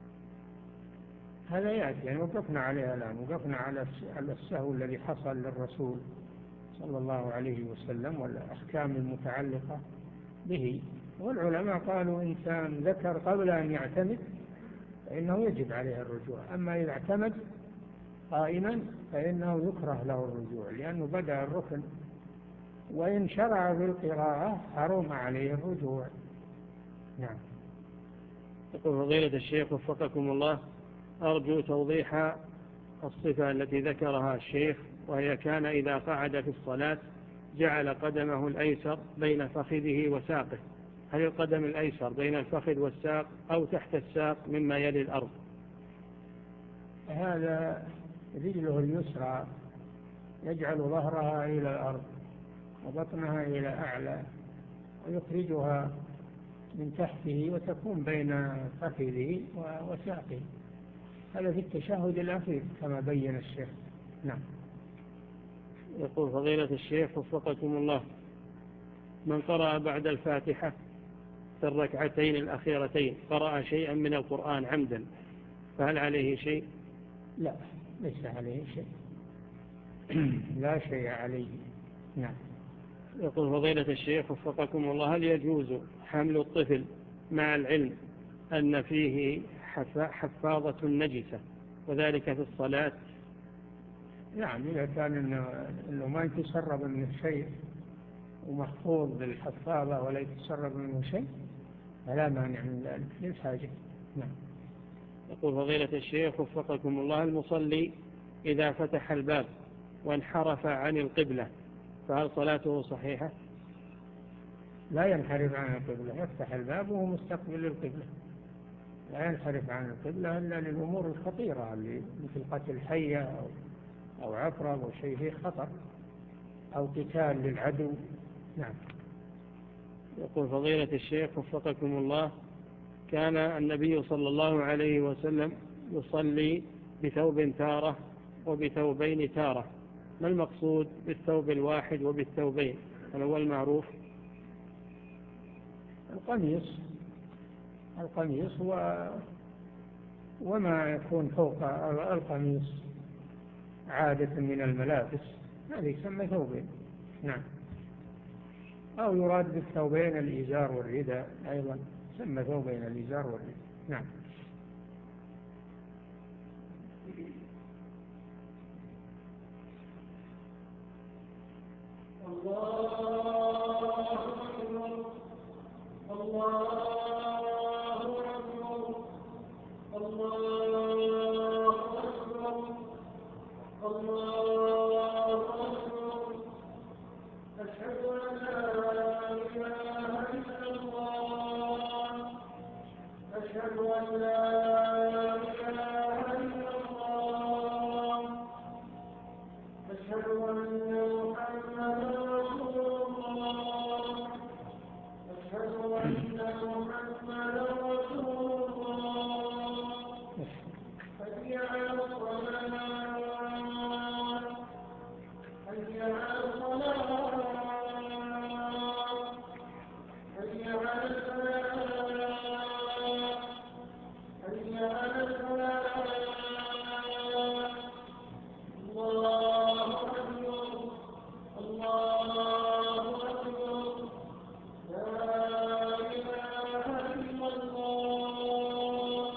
هذا يأتي يعني وقفنا عليها الآن، وقفنا على السهو الذي حصل للرسول صلى الله عليه وسلم والأحكام المتعلقة به. والعلماء قالوا إن كان ذكر قبل أن يعتمد فإنه يجب عليه الرجوع، أما إذا اعتمد قائما فإنه يكره له الرجوع لأنه بدأ الركن، وإن شرع في القراءة حرم عليه الرجوع. نعم. يقول فضيلة الشيخ وفقكم الله، أرجو توضيح الصفة التي ذكرها الشيخ، وهي كان إذا قعد في الصلاة جعل قدمه الأيسر بين فخذه وساقه، هل القدم الأيسر بين الفخذ والساق أو تحت الساق مما يلي الأرض؟ هذا رجله اليسرى يجعل ظهرها إلى الأرض وبطنها إلى أعلى ويخرجها من تحته وتكون بين فخذه وساقه، هذا في التشهد الأخير كما بين الشيخ. نعم. يقول فضيلة الشيخ وفقكم الله، من قرأ بعد الفاتحة في الركعتين الأخيرتين قرأ شيئا من القرآن عمدا فهل عليه شيء؟ لا، ليس عليه شيء. لا شيء عليه. نعم. يقول فضيلة الشيخ وفقكم الله، هل يجوز حمل الطفل مع العلم أن فيه حفاظة نجسة وذلك في الصلاة؟ نعم، إذا كان إنه, إنه ما يتسرب منه شيء ومحفوظ بالحفاظة ولا يتسرب منه شيء فلا مانع من ذلك للحاجة. نعم. يقول فضيلة الشيخ وفقكم الله، المصلي إذا فتح الباب وانحرف عن القبلة فهل صلاته صحيحة؟ لا ينحرف عن القبلة، يفتح الباب وهو مستقبل للقبلة، لا ينحرف عن القبلة إلا للأمور الخطيرة اللي مثل قتل حية أو, أو عقرب أو شيء فيه خطر أو قتال للعدو. نعم. يقول فضيلة الشيخ وفقكم الله، كان النبي صلى الله عليه وسلم يصلي بثوب تارة وبثوبين تارة، ما المقصود بالثوب الواحد وبالثوبين؟ الأول معروف. القميص القميص و... وما يكون فوق القميص عادة من الملابس هذا يسمى ثوبين. نعم. أو يراد بالثوبين الإزار والرداء أيضا يسمى ثوبين الإزار والرداء. نعم. الله أكبر الله أكبر الله أكبر الله أكبر أشهد أن لا إله إلا الله أشهد أن لا إله إلا الله أشهد أن محمدا رسول الله أشهد أن محمدا رسول الله حي على الصلاة حي على الصلاة حي على الفلاح حي على الفلاح. الله أكبر الله أكبر لا إله إلا الله.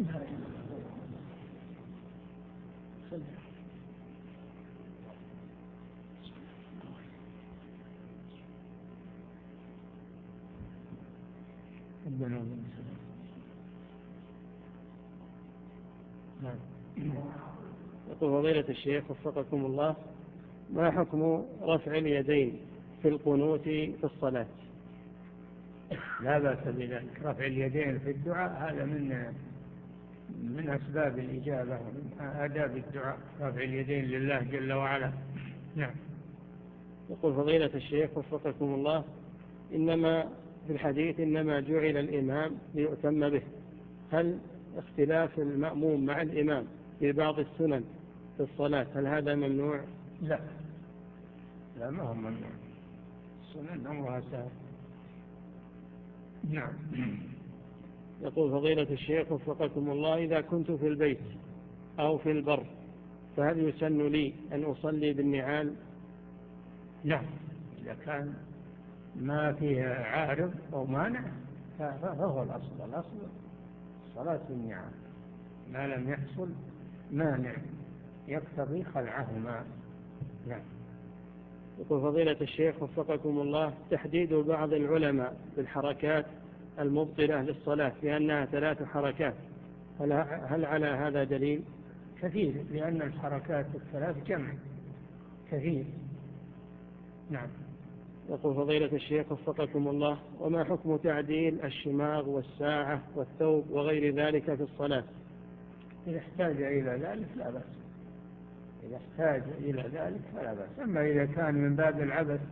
يقول فضيلة الشيخ وفقكم الله، ما حكم رفع اليدين في القنوت في الصلاة؟ لا بأس بذلك، رفع اليدين في الدعاء هذا من من أسباب الإجابة ومن آداب الدعاء، رفع اليدين لله جل وعلا. نعم. يقول فضيلة الشيخ وفقكم الله، إنما في الحديث إنما جعل الإمام ليؤتم به، هل اختلاف المأموم مع الإمام في بعض السنن في الصلاة هل هذا ممنوع؟ لا لا ما هو ممنوع، السنن أمرها سهل. نعم. يقول فضيلة الشيخ وفقكم الله، إذا كنت في البيت أو في البر فهل يسن لي أن أصلي بالنعال؟ لا، إذا كان ما فيه عارض أو مانع فهو الأصل الأصل الصلاة بالنعال ما لم يحصل مانع يقتضي خلعهما. نعم. يقول فضيلة الشيخ وفقكم الله، تحديد بعض العلماء بالحركات المبطلة للصلاة لأنها ثلاث حركات، هل, هل على هذا دليل؟ كثير، لأن الحركات الثلاث جمع كثير. نعم. يقول فضيلة الشيخ وفقكم الله، وما حكم تعديل الشماغ والساعة والثوب وغير ذلك في الصلاة؟ إذا احتاج إلى ذلك لا بأس، إذا احتاج إلى ذلك فلا بأس، أما إذا كان من باب العبث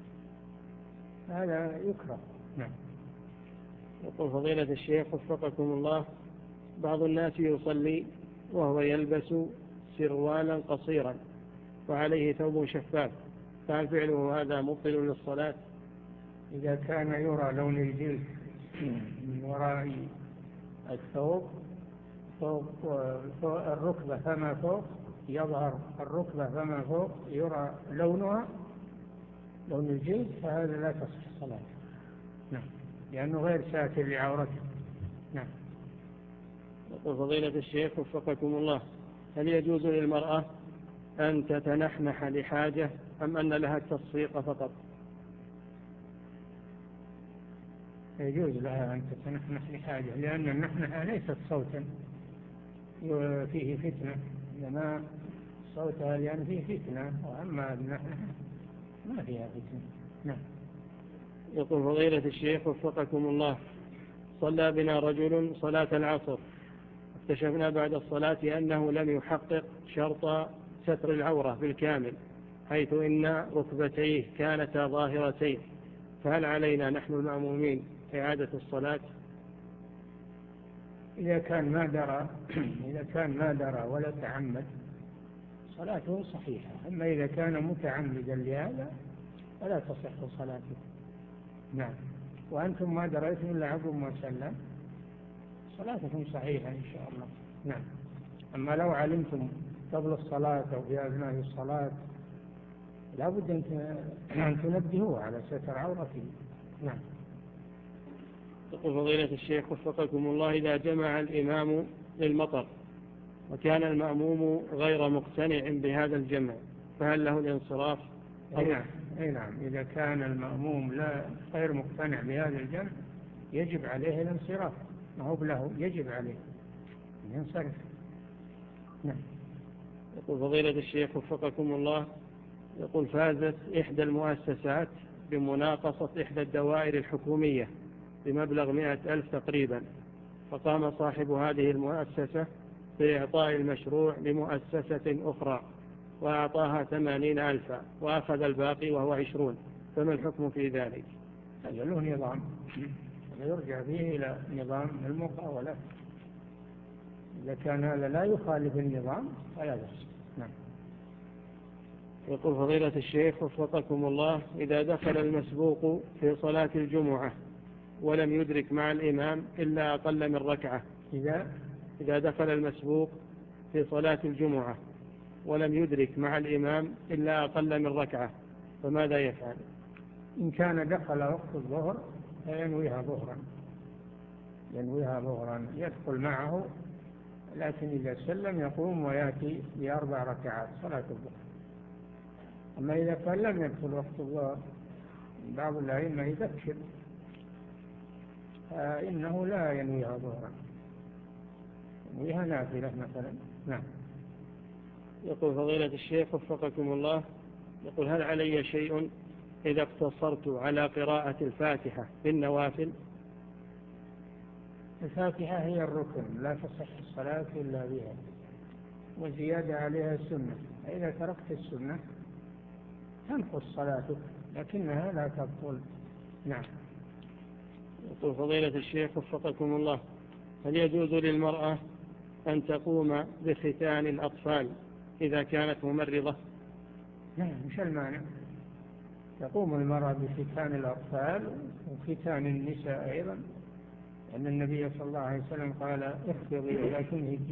هذا يكره. نعم. يقول فضيلة الشيخ وفقكم الله، بعض الناس يصلي وهو يلبس سروالا قصيرا وعليه ثوب شفاف، فهل فعله هذا مبطل للصلاة؟ إذا كان يرى لون الجلد من وراء الثوب فوق الركبة فما فوق، يظهر الركبة فما فوق يرى لونها لون الجلد، فهذا لا تصح الصلاة. نعم، لأنه غير ساتر لعورته. نعم. يقول فضيلة الشيخ وفقكم الله، هل يجوز للمرأة أن تتنحنح لحاجة أم أن لها التصفيق فقط؟ يجوز لها أن تتنحنح لحاجة، لأن النحنحة ليست صوتا فيه فتنة، إنما صوتها لأن فيه فتنة، وأما النحنحة ما فيها فتنة. نعم. يقول فضيلة الشيخ وفقكم الله، صلى بنا رجل صلاة العصر، اكتشفنا بعد الصلاة أنه لم يحقق شرط ستر العورة بالكامل، حيث إن ركبتيه كانتا ظاهرتين، فهل علينا نحن المأمومين إعادة الصلاة؟ إذا كان ما درى إذا كان ما درى ولا تعمد صلاته صحيحة، أما إذا كان متعمدا لهذا فلا تصح صلاته. نعم. وأنتم ما دريتم إلا عقب ما سلم صلاتكم صحيحة إن شاء الله. نعم. أما لو علمتم قبل الصلاة أو في أثناء الصلاة لا بد أن تنبهوا على ستر عورته. نعم. يقول فضيلة الشيخ وفقكم الله، إذا جمع الإمام للمطر وكان المأموم غير مقتنع بهذا الجمع فهل له الانصراف؟ أي نعم. أي نعم، إذا كان المأموم لا غير مقتنع بهذا الجمع يجب عليه الانصراف، ما هو له يجب عليه ينصرف. نعم. يقول فضيلة الشيخ وفقكم الله، يقول فازت إحدى المؤسسات بمناقصة إحدى الدوائر الحكومية بمبلغ مئة ألف تقريبا، فقام صاحب هذه المؤسسة بإعطاء المشروع لمؤسسة أخرى وأعطاها ثمانين ألفا وأخذ الباقي وهو عشرون، فما الحكم في ذلك؟ هذا له نظام يرجع به إلى نظام المقاولة، إذا كان هذا لا يخالف النظام فلا بأس. نعم. يقول فضيلة الشيخ وفقكم الله، إذا دخل المسبوق في صلاة الجمعة ولم يدرك مع الإمام إلا أقل من ركعة، إذا إذا دخل المسبوق في صلاة الجمعة ولم يدرك مع الإمام إلا أقل من ركعة فماذا يفعل؟ إن كان دخل وقت الظهر فينويها ظهرا ينويها ظهرا يدخل معه، لكن إذا سلم يقوم ويأتي بأربع ركعات صلاة الظهر. أما إذا كان لم يدخل وقت الظهر بعض الأئمة يذكر فإنه لا ينويها ظهرا، ينويها نافلة مثلا. نعم. يقول فضيلة الشيخ وفقكم الله، يقول هل علي شيء إذا اقتصرت على قراءة الفاتحة بالنوافل؟ الفاتحة هي الركن، لا تصح الصلاة إلا بها، وزيادة عليها السنة، إذا تركت السنة تنقص صلاتك لكنها لا تبطل. نعم. يقول فضيلة الشيخ وفقكم الله، هل يجوز للمرأة أن تقوم بختان الأطفال إذا كانت ممرضة؟ نعم، مش المانع، تقوم المرأة بختان الأطفال وختان النساء أيضا، أن النبي صلى الله عليه وسلم قال اخفضي ولا تنهكي،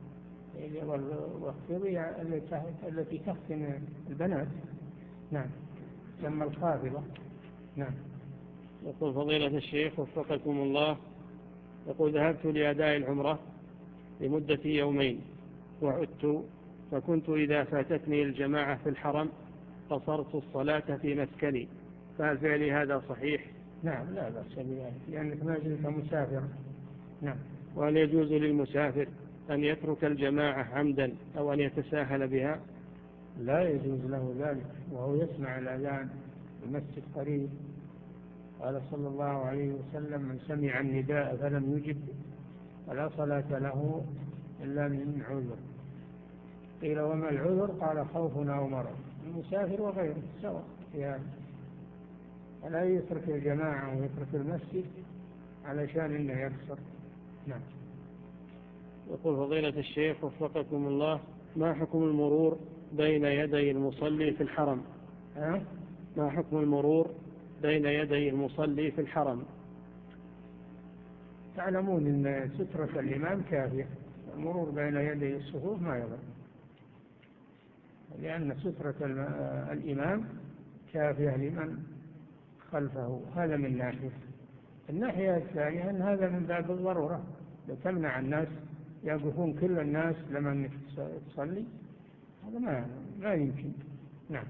واخفضي التي تختن البنات. نعم، ثم الخافضة. نعم. يقول فضيلة الشيخ وفقكم الله، يقول ذهبت لأداء العمرة لمدة يومين وعدت، فكنت إذا فاتتني الجماعة في الحرم قصرت الصلاة في مسكني، فهل فعلي هذا صحيح؟ نعم، لا بأس بذلك لأنك ما زلت مسافر. نعم. وهل يجوز للمسافر أن يترك الجماعة عمدا أو أن يتساهل بها؟ لا يجوز له ذلك وهو يسمع الأذان، المسجد قريب. قال صلى الله عليه وسلم من سمع النداء فلم يجب فلا صلاة له إلا من عذر. قيل وما العذر؟ قال خوف أو مرض. المسافر وغيره سواء يعني، فلا يترك الجماعة ويترك المسجد علشان إنه يقصر. نعم. يقول فضيلة الشيخ وفقكم الله، ما حكم المرور بين يدي المصلي في الحرم؟ أه؟ ما حكم المرور بين يدي المصلي في الحرم؟ تعلمون أن سترة الإمام كافية، المرور بين يدي الصفوف ما يضر، لأن سترة الإمام كافية لمن خلفه. هذا من ناحية. الناحية الثانية أن هذا من باب الضرورة، لتمنع الناس يقفون كل الناس لمن تصلي، هذا ما, ما يمكن. نعم.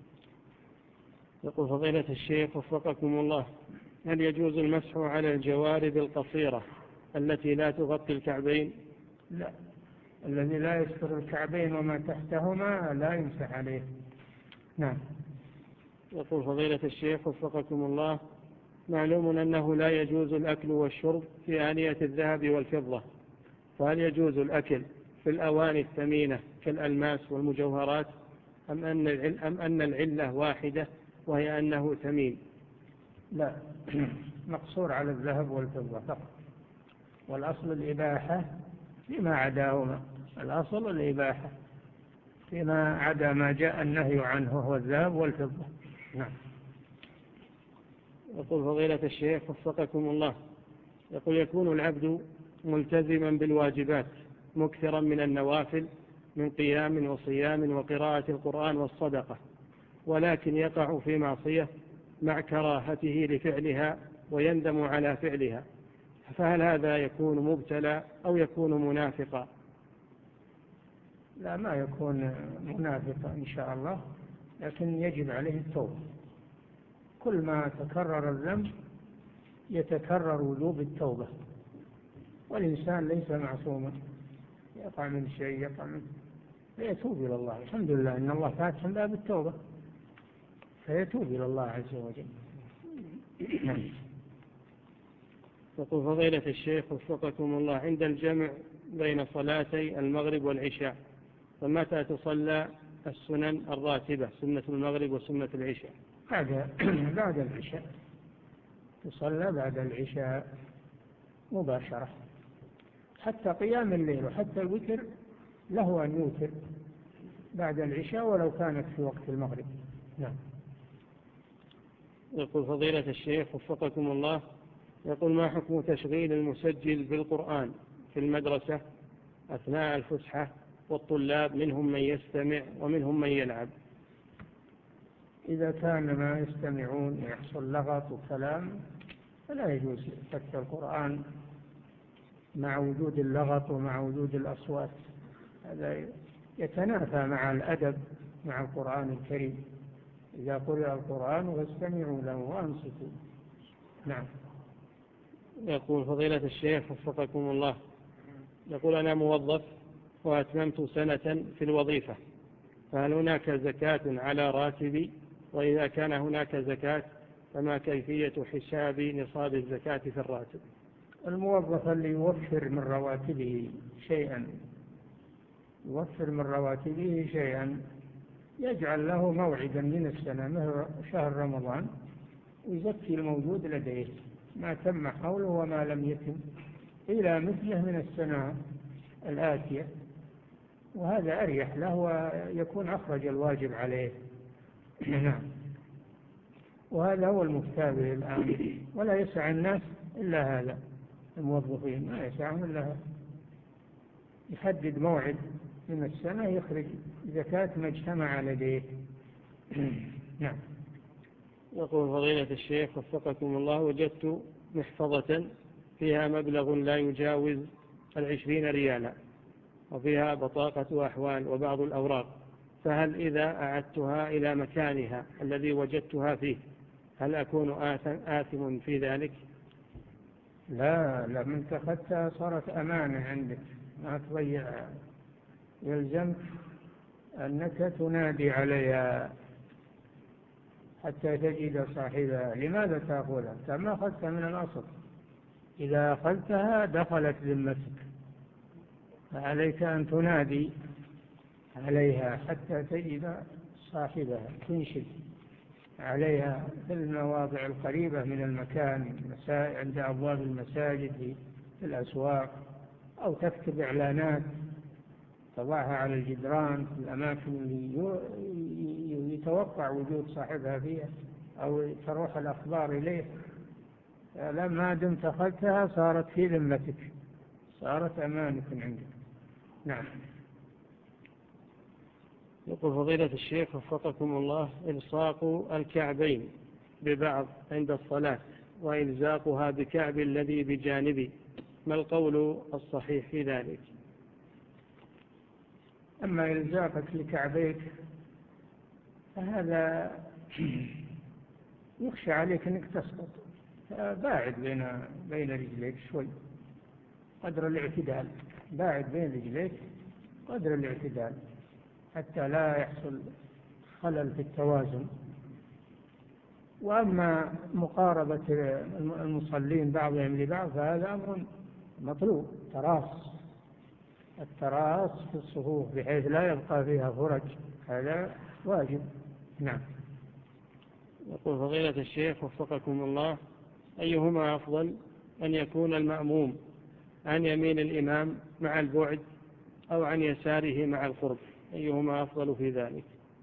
يقول فضيلة الشيخ وفقكم الله، هل يجوز المسح على الجوارب القصيرة التي لا تغطي الكعبين؟ لا، الذي لا يستر الكعبين وما تحتهما لا يمسح عليه. نعم. يقول فضيلة الشيخ وفقكم الله، معلوم أنه لا يجوز الأكل والشرب في آنية الذهب والفضة، فهل يجوز الأكل في الأواني الثمينة كالألماس والمجوهرات، أم أن أم أن العلة واحدة وهي أنه ثمين؟ لا، مقصور على الذهب والفضة فقط، والأصل الإباحة فيما عداهما. الأصل الإباحة فيما عدا ما جاء النهي عنه هو الذهب والفضة. نعم. يقول فضيلة الشيخ وفقكم الله، يقول يكون العبد ملتزما بالواجبات مكثرا من النوافل من قيام وصيام وقراءة القرآن والصدقة، ولكن يقع في معصية مع كراهته لفعلها ويندم على فعلها، فهل هذا يكون مبتلى أو يكون منافقا؟ لا، ما يكون منافقا إن شاء الله، لكن يجب عليه التوبة. كل ما تكرر الذنب يتكرر وجوب التوبة، والإنسان ليس معصوما، يقع من شيء يقع من فيتوب إلى الله. الحمد لله إن الله فاتح باب التوبة، فيتوب إلى الله عز وجل. يقول فضيلة الشيخ وفقكم الله، عند الجمع بين صلاتي المغرب والعشاء فمتى تصلى السنن الراتبة، سنة المغرب وسنة العشاء؟ بعد بعد العشاء، تصلى بعد العشاء مباشرة، حتى قيام الليل وحتى الوتر له أن يوتر بعد العشاء ولو كانت في وقت المغرب. نعم. يقول فضيلة الشيخ وفقكم الله، يقول ما حكم تشغيل المسجل بالقرآن في المدرسة أثناء الفسحة والطلاب منهم من يستمع ومنهم من يلعب؟ إذا كان ما يستمعون يحصل لغط وكلام فلا يجوز فتح القرآن مع وجود اللغط ومع وجود الأصوات، هذا يتنافى مع الأدب مع القرآن الكريم. إذا قرأ القرآن فاستمعوا له وأنصتوا. نعم. يقول فضيلة الشيخ وفقكم الله، يقول أنا موظف وأتممت سنة في الوظيفة، فهل هناك زكاة على راتبي؟ وإذا كان هناك زكاة فما كيفية حساب نصاب الزكاة في الراتب؟ الموظف اللي يوفر من رواتبه شيئا يوفر من رواتبه شيئا يجعل له موعدا من السنة مثل شهر رمضان ويزكي الموجود لديه ما تم حوله وما لم يتم إلى مثله من السنة الآتية، وهذا أريح له ويكون أخرج الواجب عليه. نعم. وهذا هو المفتى به الآن، ولا يسع الناس إلا هذا الموظفين ما يسعهم إلا يحدد موعد من السنة يخرج زكاة ما اجتمع لديه. نعم. يقول فضيلة الشيخ وفقكم الله: وجدت محفظة فيها مبلغ لا يجاوز العشرين ريالا، وفيها بطاقة أحوال وبعض الأوراق، فهل إذا أعدتها إلى مكانها الذي وجدتها فيه هل أكون آثم في ذلك؟ لا لا، من اتخذتها صارت أمانة عندك ما تضيعها، يلزمك أنك تنادي عليها حتى تجد صاحبها. لماذا تأخذها؟ كما أخذتها من الأصل، إذا أخذتها دخلت ذمتك، فعليك أن تنادي عليها حتى تجد صاحبها، تنشد عليها في المواضع القريبة من المكان، عند أبواب المساجد في الأسواق، أو تكتب إعلانات تضعها على الجدران في الأماكن اللي يتوقع وجود صاحبها فيها، أو تروح الأخبار إليه. لما دمت أخذتها صارت في ذمتك، صارت أمانة عندك. نعم. يقول فضيلة الشيخ وفقكم الله: إلصاق الكعبين ببعض عند الصلاة وإلزاقها بكعب الذي بجانبي، ما القول الصحيح في ذلك؟ أما إلزاقك لكعبيك فهذا يخشى عليك أنك تسقط، باعد بين بين رجليك شوي قدر الاعتدال، باعد بين رجليك قدر الاعتدال حتى لا يحصل خلل في التوازن. وأما مقاربة المصلين بعضهم لبعض فهذا أمر مطلوب، تراص التراص في الصفوف بحيث لا يبقى فيها فرج، هذا واجب. نعم. يقول فضيلة الشيخ وفقكم الله: أيهما أفضل، أن يكون المأموم عن يمين الإمام مع البعد أو عن يساره مع القرب؟ أيهما أفضل في ذلك؟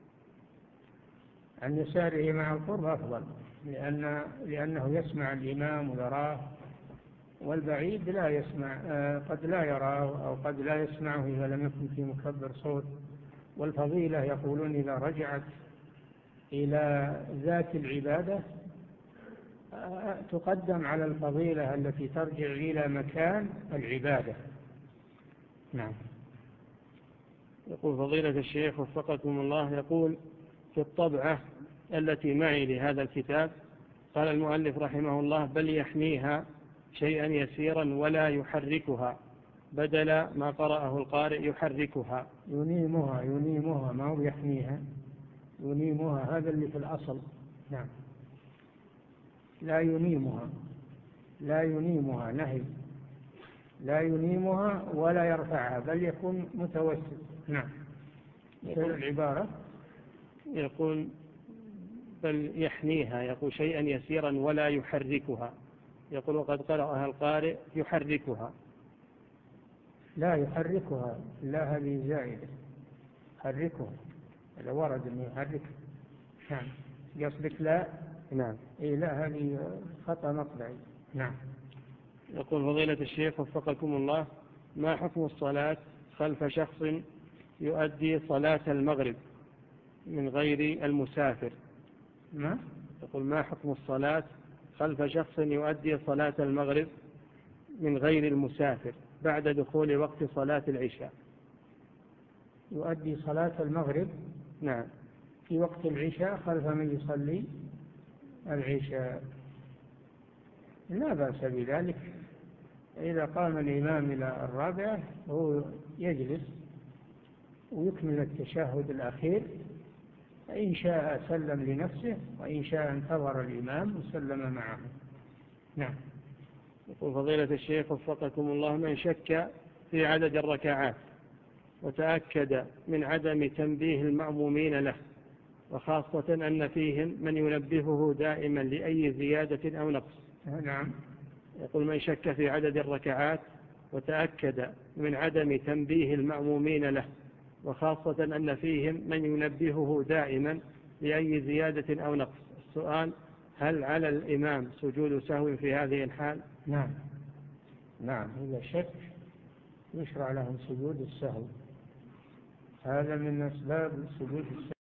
عن يساره مع القرب أفضل، لأن لأنه يسمع الإمام ويراه، والبعيد لا يسمع، قد لا يراه أو قد لا يسمعه إذا لم يكن في مكبر صوت. والفضيلة يقولون إذا رجعت إلى ذات العبادة تقدم على الفضيلة التي ترجع إلى مكان العبادة. نعم. يقول فضيلة الشيخ وفقكم الله: يقول في الطبعة التي معي لهذا الكتاب قال المؤلف رحمه الله: بل يحنيها شيئا يسيرا ولا يحركها، بدل ما قرأه القارئ يحركها. ينيمها ينيمها ما هو يحنيها، ينيمها هذا اللي في الأصل. نعم. لا ينيمها، لا ينيمها نهي، لا ينيمها ولا يرفعها، بل يكون متوسط. نعم. يقول العبارة يقول بل يحنيها، يقول شيئا يسيرا ولا يحركها، يقول وقد قرأها القارئ يحركها. لا يحركها، لا هذه زائدة، يحركها إذا ورد أنه يحرك. نعم. قصدك لا؟ نعم. إيه لا، هذه خطأ مطبعي. نعم. يقول فضيلة الشيخ وفقكم الله: ما حكم الصلاة خلف شخص يؤدي صلاة المغرب من غير المسافر؟ ما؟ يقول ما حكم الصلاة خلف شخص يؤدي صلاة المغرب من غير المسافر بعد دخول وقت صلاة العشاء؟ يؤدي صلاة المغرب نعم في وقت العشاء خلف من يصلي العشاء، لا بأس بذلك. إذا قام الإمام إلى الرابعة هو يجلس ويكمل التشهد الأخير، فإن شاء سلم لنفسه، وإن شاء انتظر الإمام وسلم معه. نعم. يقول فضيلة الشيخ وفقكم الله: من شك في عدد الركعات وتأكد من عدم تنبيه المأمومين له، وخاصة أن فيهم من ينبهه دائما لأي زيادة أو نقص. نعم. يقول من شك في عدد الركعات وتأكد من عدم تنبيه المأمومين له، وخاصة أن فيهم من ينبهه دائما لأي زيادة أو نقص. السؤال: هل على الإمام سجود سهو في هذه الحال؟ نعم. نعم إذا شك يشرع لهم سجود السهو، هذا من أسباب سجود السهو.